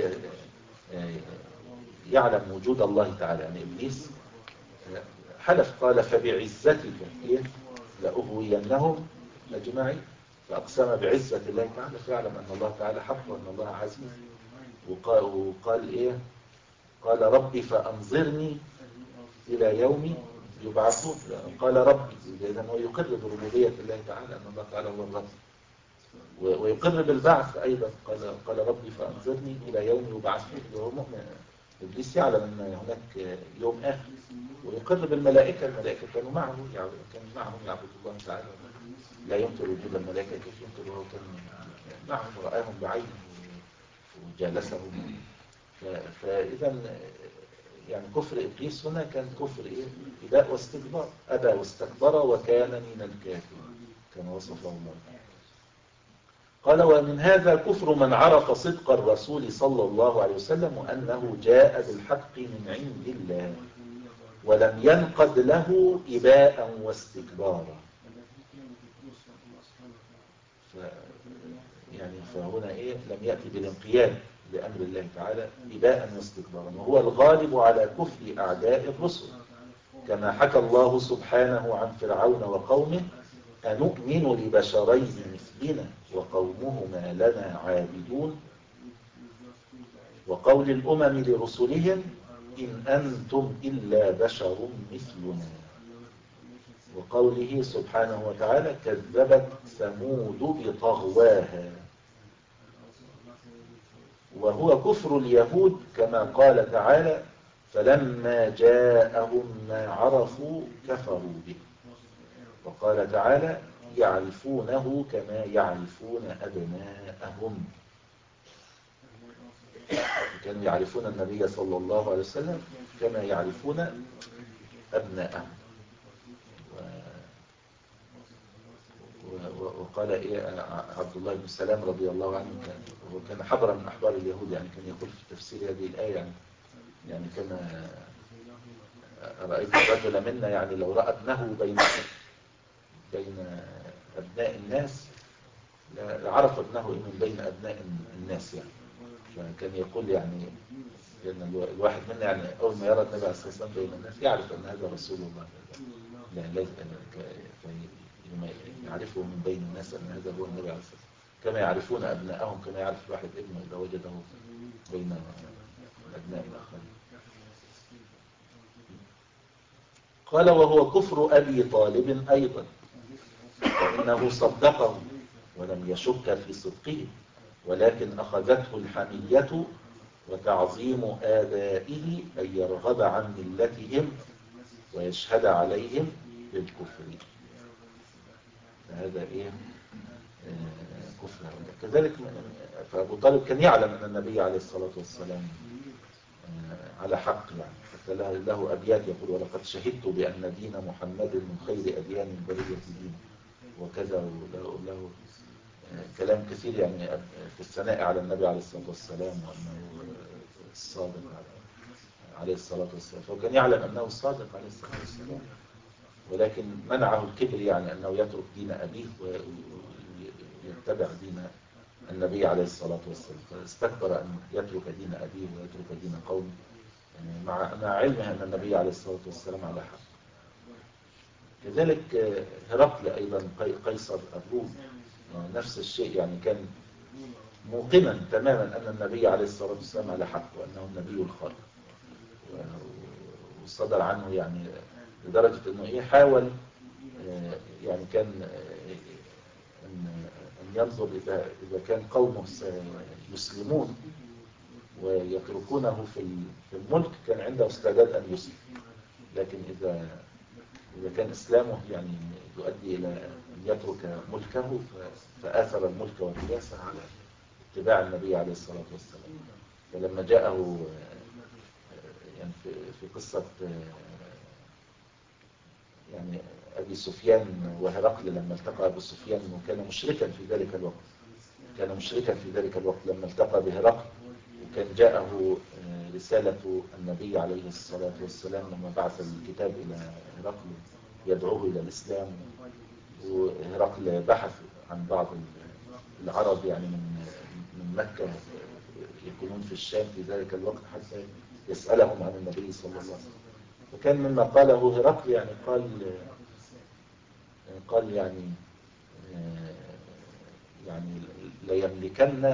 يعلم وجود الله تعالى. يعني إبليس حلف قال فبعزتك لأغوينهم أجمعين، فأقسم بعزة الله تعالى، فيعلم أن الله تعالى حق وأن الله عزيز. وقال, وقال إيه؟ قال ربي فأنظرني إلى يوم يبعثون. قال ربي، إذن هو يقر بربوبية الله تعالى أن الله تعالى هو الرب، ويقر بالبعث أيضا. قال قال ربي فأنظرني إلى يوم يبعثون، وهو مؤمن. إبليس يعلم أن هناك يوم آخر، ويقر بالملائكة. الملائكة كانوا معه، يعني كانوا معهم يعبد الله تعالى، لا ينكر وجود الملائكة كيف ينكر وهو كان معهم ورآهم بعينه وجالسهم. فإذا يعني كفر إبليس هنا كان كفر إيه؟ إباء واستكبار، أبى واستكبر وكان من الكافرين كما وصفه الله. قال ومن هذا كفر من عرف صدق الرسول صلى الله عليه وسلم وأنه جاء بالحق من عند الله ولم ينقد له إباء واستكبارا. ف يعني فهنا إيه؟ لم يأتي بالانقياد لأمر الله تعالى إباء واستكبارا، وهو الغالب على كفر أعداء الرسل، كما حكى الله سبحانه عن فرعون وقومه أنؤمن لبشرين مثلنا وقومهما لنا عابدون، وقول الأمم لرسلهم إن أنتم إلا بشر مثلنا، وقوله سبحانه وتعالى كذبت ثمود بطغواها، وهو كفر اليهود كما قال تعالى فلما جاءهم ما عرفوا كفروا به، وقال تعالى يعرفونه كما يعرفون أبناءهم. كانوا يعرفون النبي صلى الله عليه وسلم كما يعرفون أبناءهم. وقال إيه عبد الله بن سلام رضي الله عنه، وكان حبرا من أحبار اليهود، يعني كان يقول في تفسير هذه الآية يعني, يعني كما رأيت الرجل منا يعني لو رأى ابنه بين بين أبناء الناس لعرف ابنه من بين أبناء الناس يعني. فكان يقول يعني لأن الواحد منا يعني أول ما يرى النبي عليه الصلاة والسلام بين الناس يعرف أن هذا رسول الله، يعني يعرفه من بين الناس أن هذا هو النبي عليه الصلاة والسلام، كما يعرفون أبناءهم كما يعرف الواحد ابنه إذا وجده بين الأبناء الآخرين. قال وهو كفر أبي طالب أيضا، فإنه صدقه ولم يشك في صدقه، ولكن أخذته الحمية وتعظيم آبائه أن يرغب عن ملتهم ويشهد عليهم بالكفر، فهذا إيه آه كفر. كذلك فأبو طالب كان يعلم أن النبي عليه الصلاة والسلام آه على حق، يعني حتى له, له أبيات يقول ولقد شهدت بأن دين محمد من خير أديان البرية دين، وكذا له, له آه كلام كثير يعني في الثناء على النبي عليه الصلاة والسلام وأنه الصادق عليه الصلاة والسلام، فكان يعلم أنه الصادق عليه الصلاة والسلام، ولكن منعه الكبر، يعني أنه يترك دين أبيه ويتبع دين النبي عليه الصلاة والسلام، فاستكبر أن يترك دين أبيه ويترك دين قومه مع مع علمه أن النبي عليه الصلاة والسلام على حق. كذلك هرقل أيضا قيصر الروم نفس الشيء، يعني كان موقنا تماما أن النبي عليه الصلاة والسلام على حق وأنه النبي الخالق، وصدر عنه يعني لدرجة أنه إيه حاول يعني كان أن ينظر إذا إذا كان قومه يسلمون ويتركونه في الملك كان عنده استعداد أن يسلم، لكن إذا إذا كان إسلامه يعني يؤدي إلى يترك ملكه، فآثر الملك والرياسة على اتباع النبي عليه الصلاة والسلام. فلما جاءه يعني في في قصة يعني أبي سفيان وهرقل، لما التقى أبو سفيان وكان مشركا في ذلك الوقت كان مشركا في ذلك الوقت لما التقى بهرقل، وكان جاءه رسالة النبي عليه الصلاة والسلام لما بعث الكتاب إلى هرقل يدعوه إلى الإسلام. وهرقل بحث عن بعض العرب يعني من من مكة يكونون في الشام في ذلك الوقت حتى يسألهم عن النبي صلى الله عليه وسلم. وكان مما قاله هرقل يعني قال قال يعني يعني ليملكن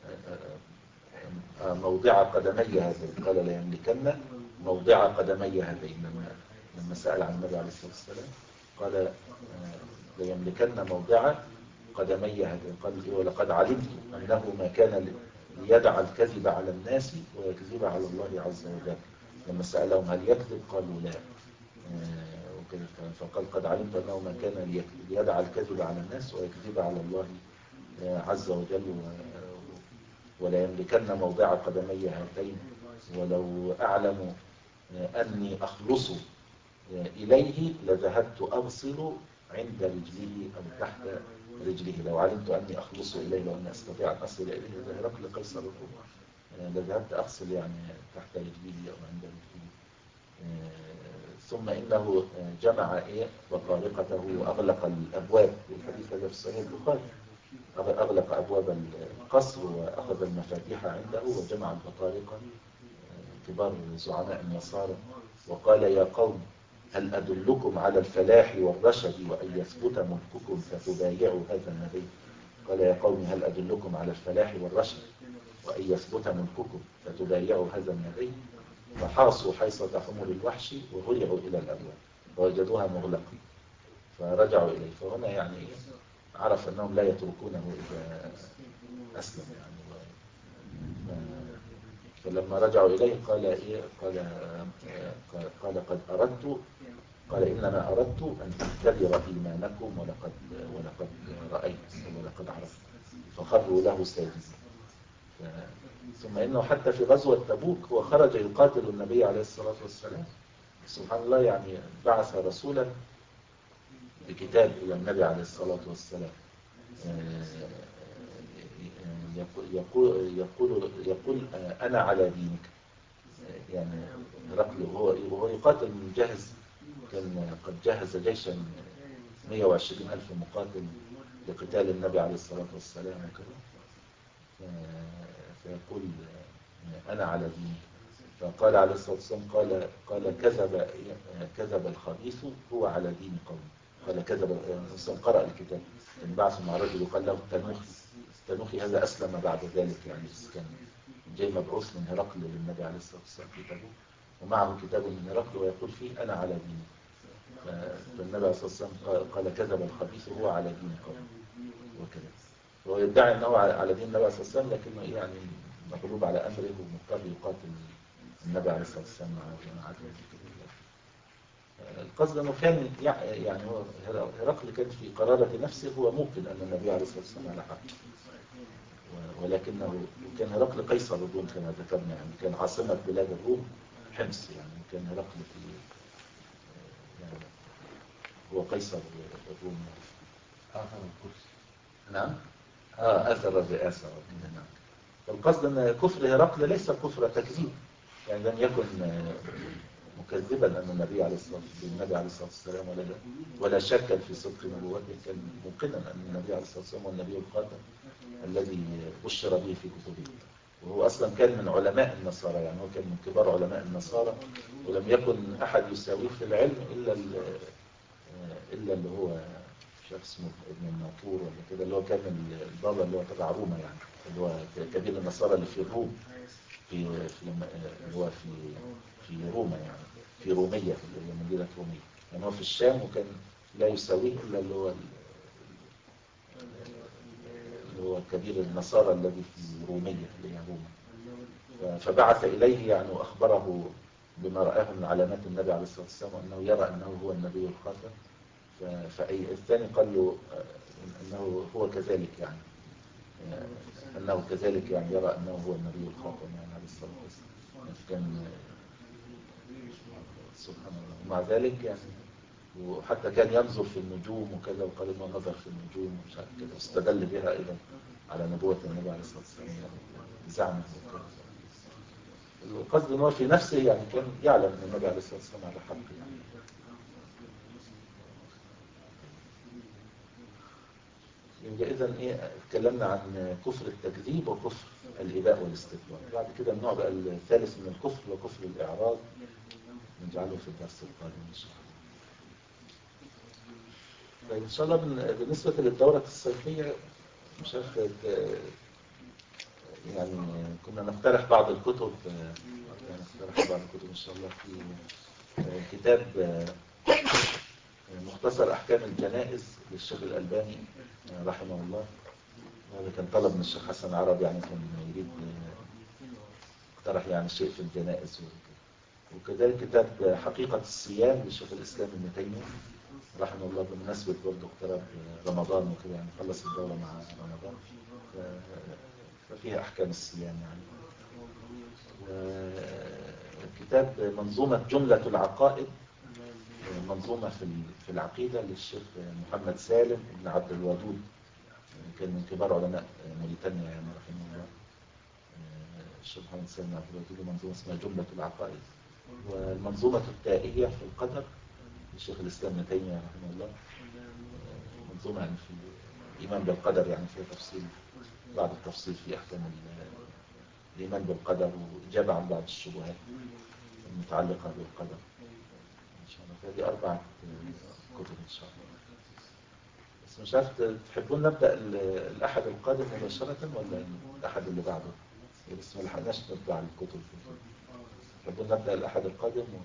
موضع قدمي هذين. قال ليملكن موضع قدمي هذين لما لما سأل عن النبي عليه الصلاة والسلام قال ليملكن موضع قدمي هذين. قال ولقد علمت أنه ما كان ليدع الكذب على الناس ويكذب على الله عز وجل. لما سألهم هل يكذب قالوا لا، فقال قد علمت أنه ما كان ليدع الكذب على الناس ويكذب على الله عز وجل ولا يملكن موضع قدمي هاتين. ولو أعلم أني أخلص إليه لذهبت أغسل عند رجله أو تحت رجله. لو علمت أني أخلص إليه وأن أستطيع أن أصل إليه هرقل قيصر لذهبت أغسل يعني تحت رجله أو عند رجله. ثم إنه جمع إيه بطارقته وأغلق الأبواب. الحديث هذا في صحيح البخاري. أغلق أبواب القصر وأخذ المفاتيح عنده وجمع البطارقة كبار زعماء النصارى وقال يا قوم هل أدلكم على الفلاح والرشد وأن يثبت ملككم فتبايعوا هذا النبي. قال يا قوم هل أدلكم على الفلاح والرشد وأن يثبت ملككم فتبايعوا هذا النبي. فحاصوا حيصة حمر الوحش وهرعوا إلى الأبواب ووجدوها مغلقة فرجعوا إليه. فهنا يعني عرف أنهم لا يتركونه إذا أسلم يعني. فلما رجعوا إليه قال إيه قال قال قد أردت قال إنما أردت أن تختبر إيمانكم ولقد ولقد رأيت ولقد عرفت. فخروا له ساجدين. ثم إنه حتى في غزوة تبوك هو خرج يقاتل النبي عليه الصلاة والسلام. سبحان الله يعني بعث رسولا بكتاب إلى النبي عليه الصلاة والسلام يقول يقول يقول أنا على دينك. يعني هرقل وهو وهو يقاتل من جهز كان قد جهز جيشا مئة وعشرين ألف مقاتل لقتال النبي عليه الصلاة والسلام وكذا. فيقول أنا على دينك. فقال عليه الصلاة والسلام قال قال كذب كذب الخبيث هو على دين قوم. قال كذب الإنسان قرأ الكتاب كان بعث مع رجل يقال له التنوخي. التنوخي هذا أسلم بعد ذلك يعني كان جاي مبعوث من هرقل للنبي عليه الصلاة والسلام كتابه ومعه كتاب من هرقل ويقول فيه أنا على دين. فالنبي عليه الصلاة والسلام قال كذب الخبيث هو على دين قوم وكذا. وهو يدعي أنه على دين النبي عليه الصلاة والسلام لكنه يعني مغلوب على أمره ومضطر يقاتل النبي عليه الصلاة والسلام مع جماعته. القصد أنه كان يعني هو هرقل كان في قرارة نفسه هو موقن أن النبي عليه الصلاة والسلام على حق. ولكنه كان هرقل قيصر الروم كما ذكرنا يعني كان عاصمة بلاد الروم حمص يعني كان هرقل في يعني هو قيصر الروم. آخر الكرسي. نعم آه أثر الرئاسة. نعم. القصد أن كفر هرقل ليس كفر تكذيب يعني لم يكن مكذبا أن النبي عليه الصلاة النبي عليه الصلاة والسلام ولا ولا شك في صدق نبوته. كان موقنا أن النبي عليه الصلاة والسلام هو النبي الخاتم الذي بشر به في كتبه. وهو أصلا كان من علماء النصارى يعني هو كان من كبار علماء النصارى ولم يكن أحد يساويه في العلم إلا إلا اللي هو مش عارف اسمه ابن الناطور ولا كده اللي هو كان البابا اللي هو تبع روما يعني اللي هو كبير النصارى اللي في الروم في في اللي هو في في روما يعني في رومية اللي هي مدينة رومية يعني هو في الشام وكان لا يساويه إلا اللي هو اللي هو كبير النصارى الذي في رومية اللي هي روما. فبعث إليه يعني وأخبره بما رآه من علامات النبي عليه الصلاة والسلام وأنه يرى أنه هو النبي الخاتم. فأي الثاني قال له أنه هو كذلك يعني أنه كذلك يعني يرى أنه هو النبي الخاتم يعني عليه الصلاة والسلام. كان سبحان الله. ومع ذلك يعني وحتى كان ينظر في النجوم وكذا، وقال ما نظر في النجوم ومش عارف كده، واستدل بها أيضا على نبوة النبي عليه الصلاة والسلام يعني زعمه وكذا. القصد أنه في نفسه يعني كان يعلم أن النبي عليه الصلاة والسلام على حق يعني. يبقى إذن إيه، اتكلمنا عن كفر التكذيب وكفر الإباء والاستكبار. بعد كده النوع بقى الثالث من الكفر وكفر الإعراض نجعله في الدرس القادم إن شاء الله. طيب إن شاء الله بالنسبة للدورة الصيفية مش عارف يعني كنا نقترح بعض الكتب، يعني نقترح بعض الكتب إن شاء الله في كتاب مختصر أحكام الجنائز للشيخ الألباني رحمه الله. هذا كان طلب من الشيخ حسن عرب، يعني كان يريد اقترح يعني شيء في الجنائز. وكذلك كتاب حقيقة الصيام للشيخ الإسلام ابن تيمية رحمه الله، بمناسبة برضه اقترب رمضان وكده، يعني خلص الدورة مع رمضان ففيها أحكام الصيام يعني. وكتاب منظومة جملة العقائد، منظومة في في العقيدة للشيخ محمد سالم بن عبد الودود، كان من كبار علماء موريتانيا يعني رحمه الله. الشيخ محمد سالم بن عبد الودود منظومة اسمها جملة العقائد. والمنظومة التائية في القدر للشيخ الإسلام ابن تيمية رحمه الله، منظومة يعني في الإيمان بالقدر، يعني فيها تفصيل بعض التفصيل في أحكام الإيمان بالقدر وإجابة عن بعض الشبهات المتعلقة بالقدر إن شاء الله. فهذه أربعة كتب إن شاء الله. بس مش عارف تحبون نبدأ الأحد القادم مباشرة ولا الأحد اللي بعده؟ بس ما لحقناش نطبع على الكتب. تحبون نبدأ الأحد القادم و...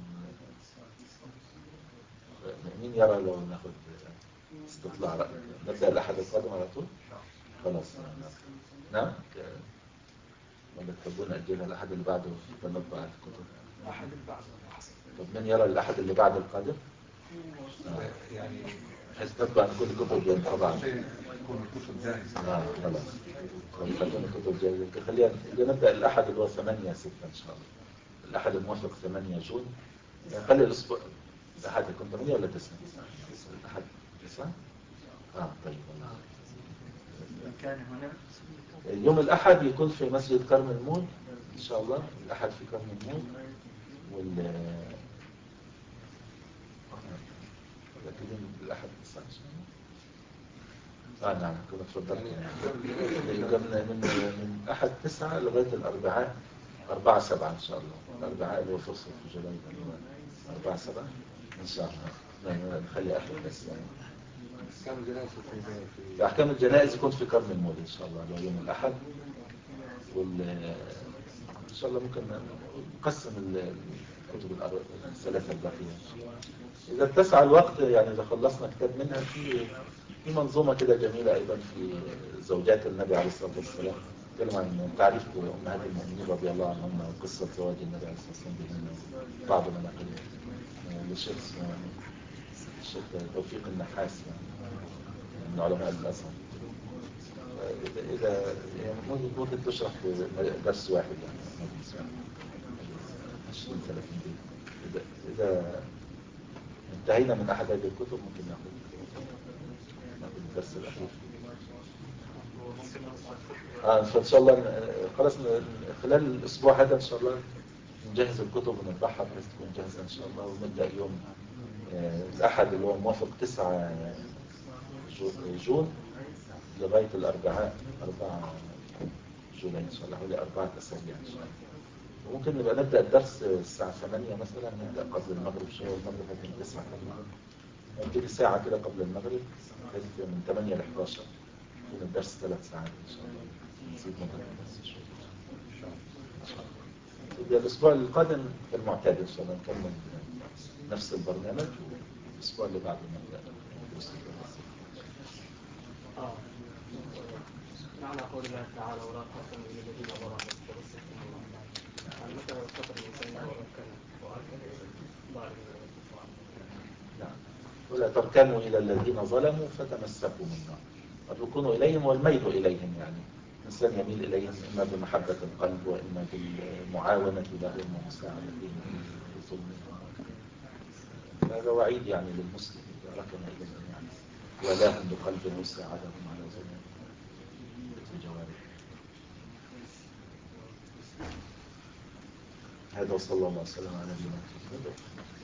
مين يرى لو ناخد استطلاع رأي نبدأ الأحد القادم على طول؟ خلاص نعم. ولا تحبون نأجلها الأحد اللي بعده ونطبع على الكتب؟ الأحد اللي بعده. طب من يرى الأحد اللي بعد القادم؟ آه. يعني بحيث نطبع كل الكتب طبعا. تكون الكتب جاهزة. آه خلاص. خلينا الكتب جاهزة. خلينا نبدأ الأحد اللي هو ثمانية ستة إن شاء الله. الأحد الموافق ثمانية جون. خلي الأسبوع الأحد يكون ثمانية ولا تسعة؟ الأحد تسعة؟ آه طيب. كان هنا اليوم الأحد يكون في مسجد كرم المول إن شاء الله. الأحد في كرم المول وال لكن الأحد تسعة إن شاء الله. آه نعم كنا تفضلت يبقى من من من أحد تسعة لغاية الأربعاء أربعة سبعة إن شاء الله. الأربعاء اللي هو فرصة في جولان أربعة سبعة إن شاء الله. نخلي آخر بس يعني. أحكام الجنائز في أحكام الجنائز يكون في كرم المول إن شاء الله يوم الأحد. وال إن شاء الله ممكن نقسم الكتب الثلاثة الباقية. إذا اتسع الوقت يعني إذا خلصنا كتاب منها في في منظومة كده جميلة أيضا في زوجات النبي عليه الصلاة والسلام، تكلم عن تعريف أمهات المؤمنين رضي الله عنهم وقصة زواج النبي عليه الصلاة والسلام بهن بعض مناقبهم للشيخ اسمه الشيخ توفيق النحاس يعني من علماء الأزهر. إذا إذا ممكن ممكن تشرح في درس واحد يعني عشرين ثلاثين دقيقة. إذا إذا انتهينا من أحد هذه الكتب ممكن نأخذ نأخذ الدرس الأخير. آه فإن شاء الله خلاص خلال الأسبوع هذا إن شاء الله نجهز الكتب ونطبعها بحيث تكون جاهزة إن شاء الله. ونبدأ يوم آه الأحد اللي هو موافق تسعة جون لغاية الأربعاء أربعة جولاي إن شاء الله، حوالي أربعة أسابيع إن شاء الله. وممكن نبقى نبدأ الدرس الساعة ثمانية مثلا، نبدأ قبل المغرب شوية. المغرب هتكون تسعة تقريبا، نبتدي ساعة كده قبل المغرب بحيث من ثمانية ل إحدى عشر يكون الدرس ثلاث ساعات إن شاء الله. نزيد مدة الدرس شوية إن شاء الله. يبقى الأسبوع القادم كالمعتاد إن شاء الله نكمل نفس البرنامج، والأسبوع اللي بعده نبدأ ندرس الدرس. آه معنى قول الله تعالى ولا تحسنوا إلى الذين ظلموا فتمسكهم الله. يعني مثلا الخطر الإنسان ولا كان وأكل ضارب. نعم ولا تركنوا إلى الذين ظلموا فتمسكوا بالنار. الركون إليهم والميل إليهم، يعني الإنسان يميل إليهم إما بمحبة القلب وإما بالمعاونة لهم ومساعدتهم في ظلمهم. هذا وعيد يعني للمسلم إذا ركن إليهم، يعني ولاهم بقلب وساعدهم على ظلمهم بجوارهم. هذا وصلى الله وسلم على نبينا محمد.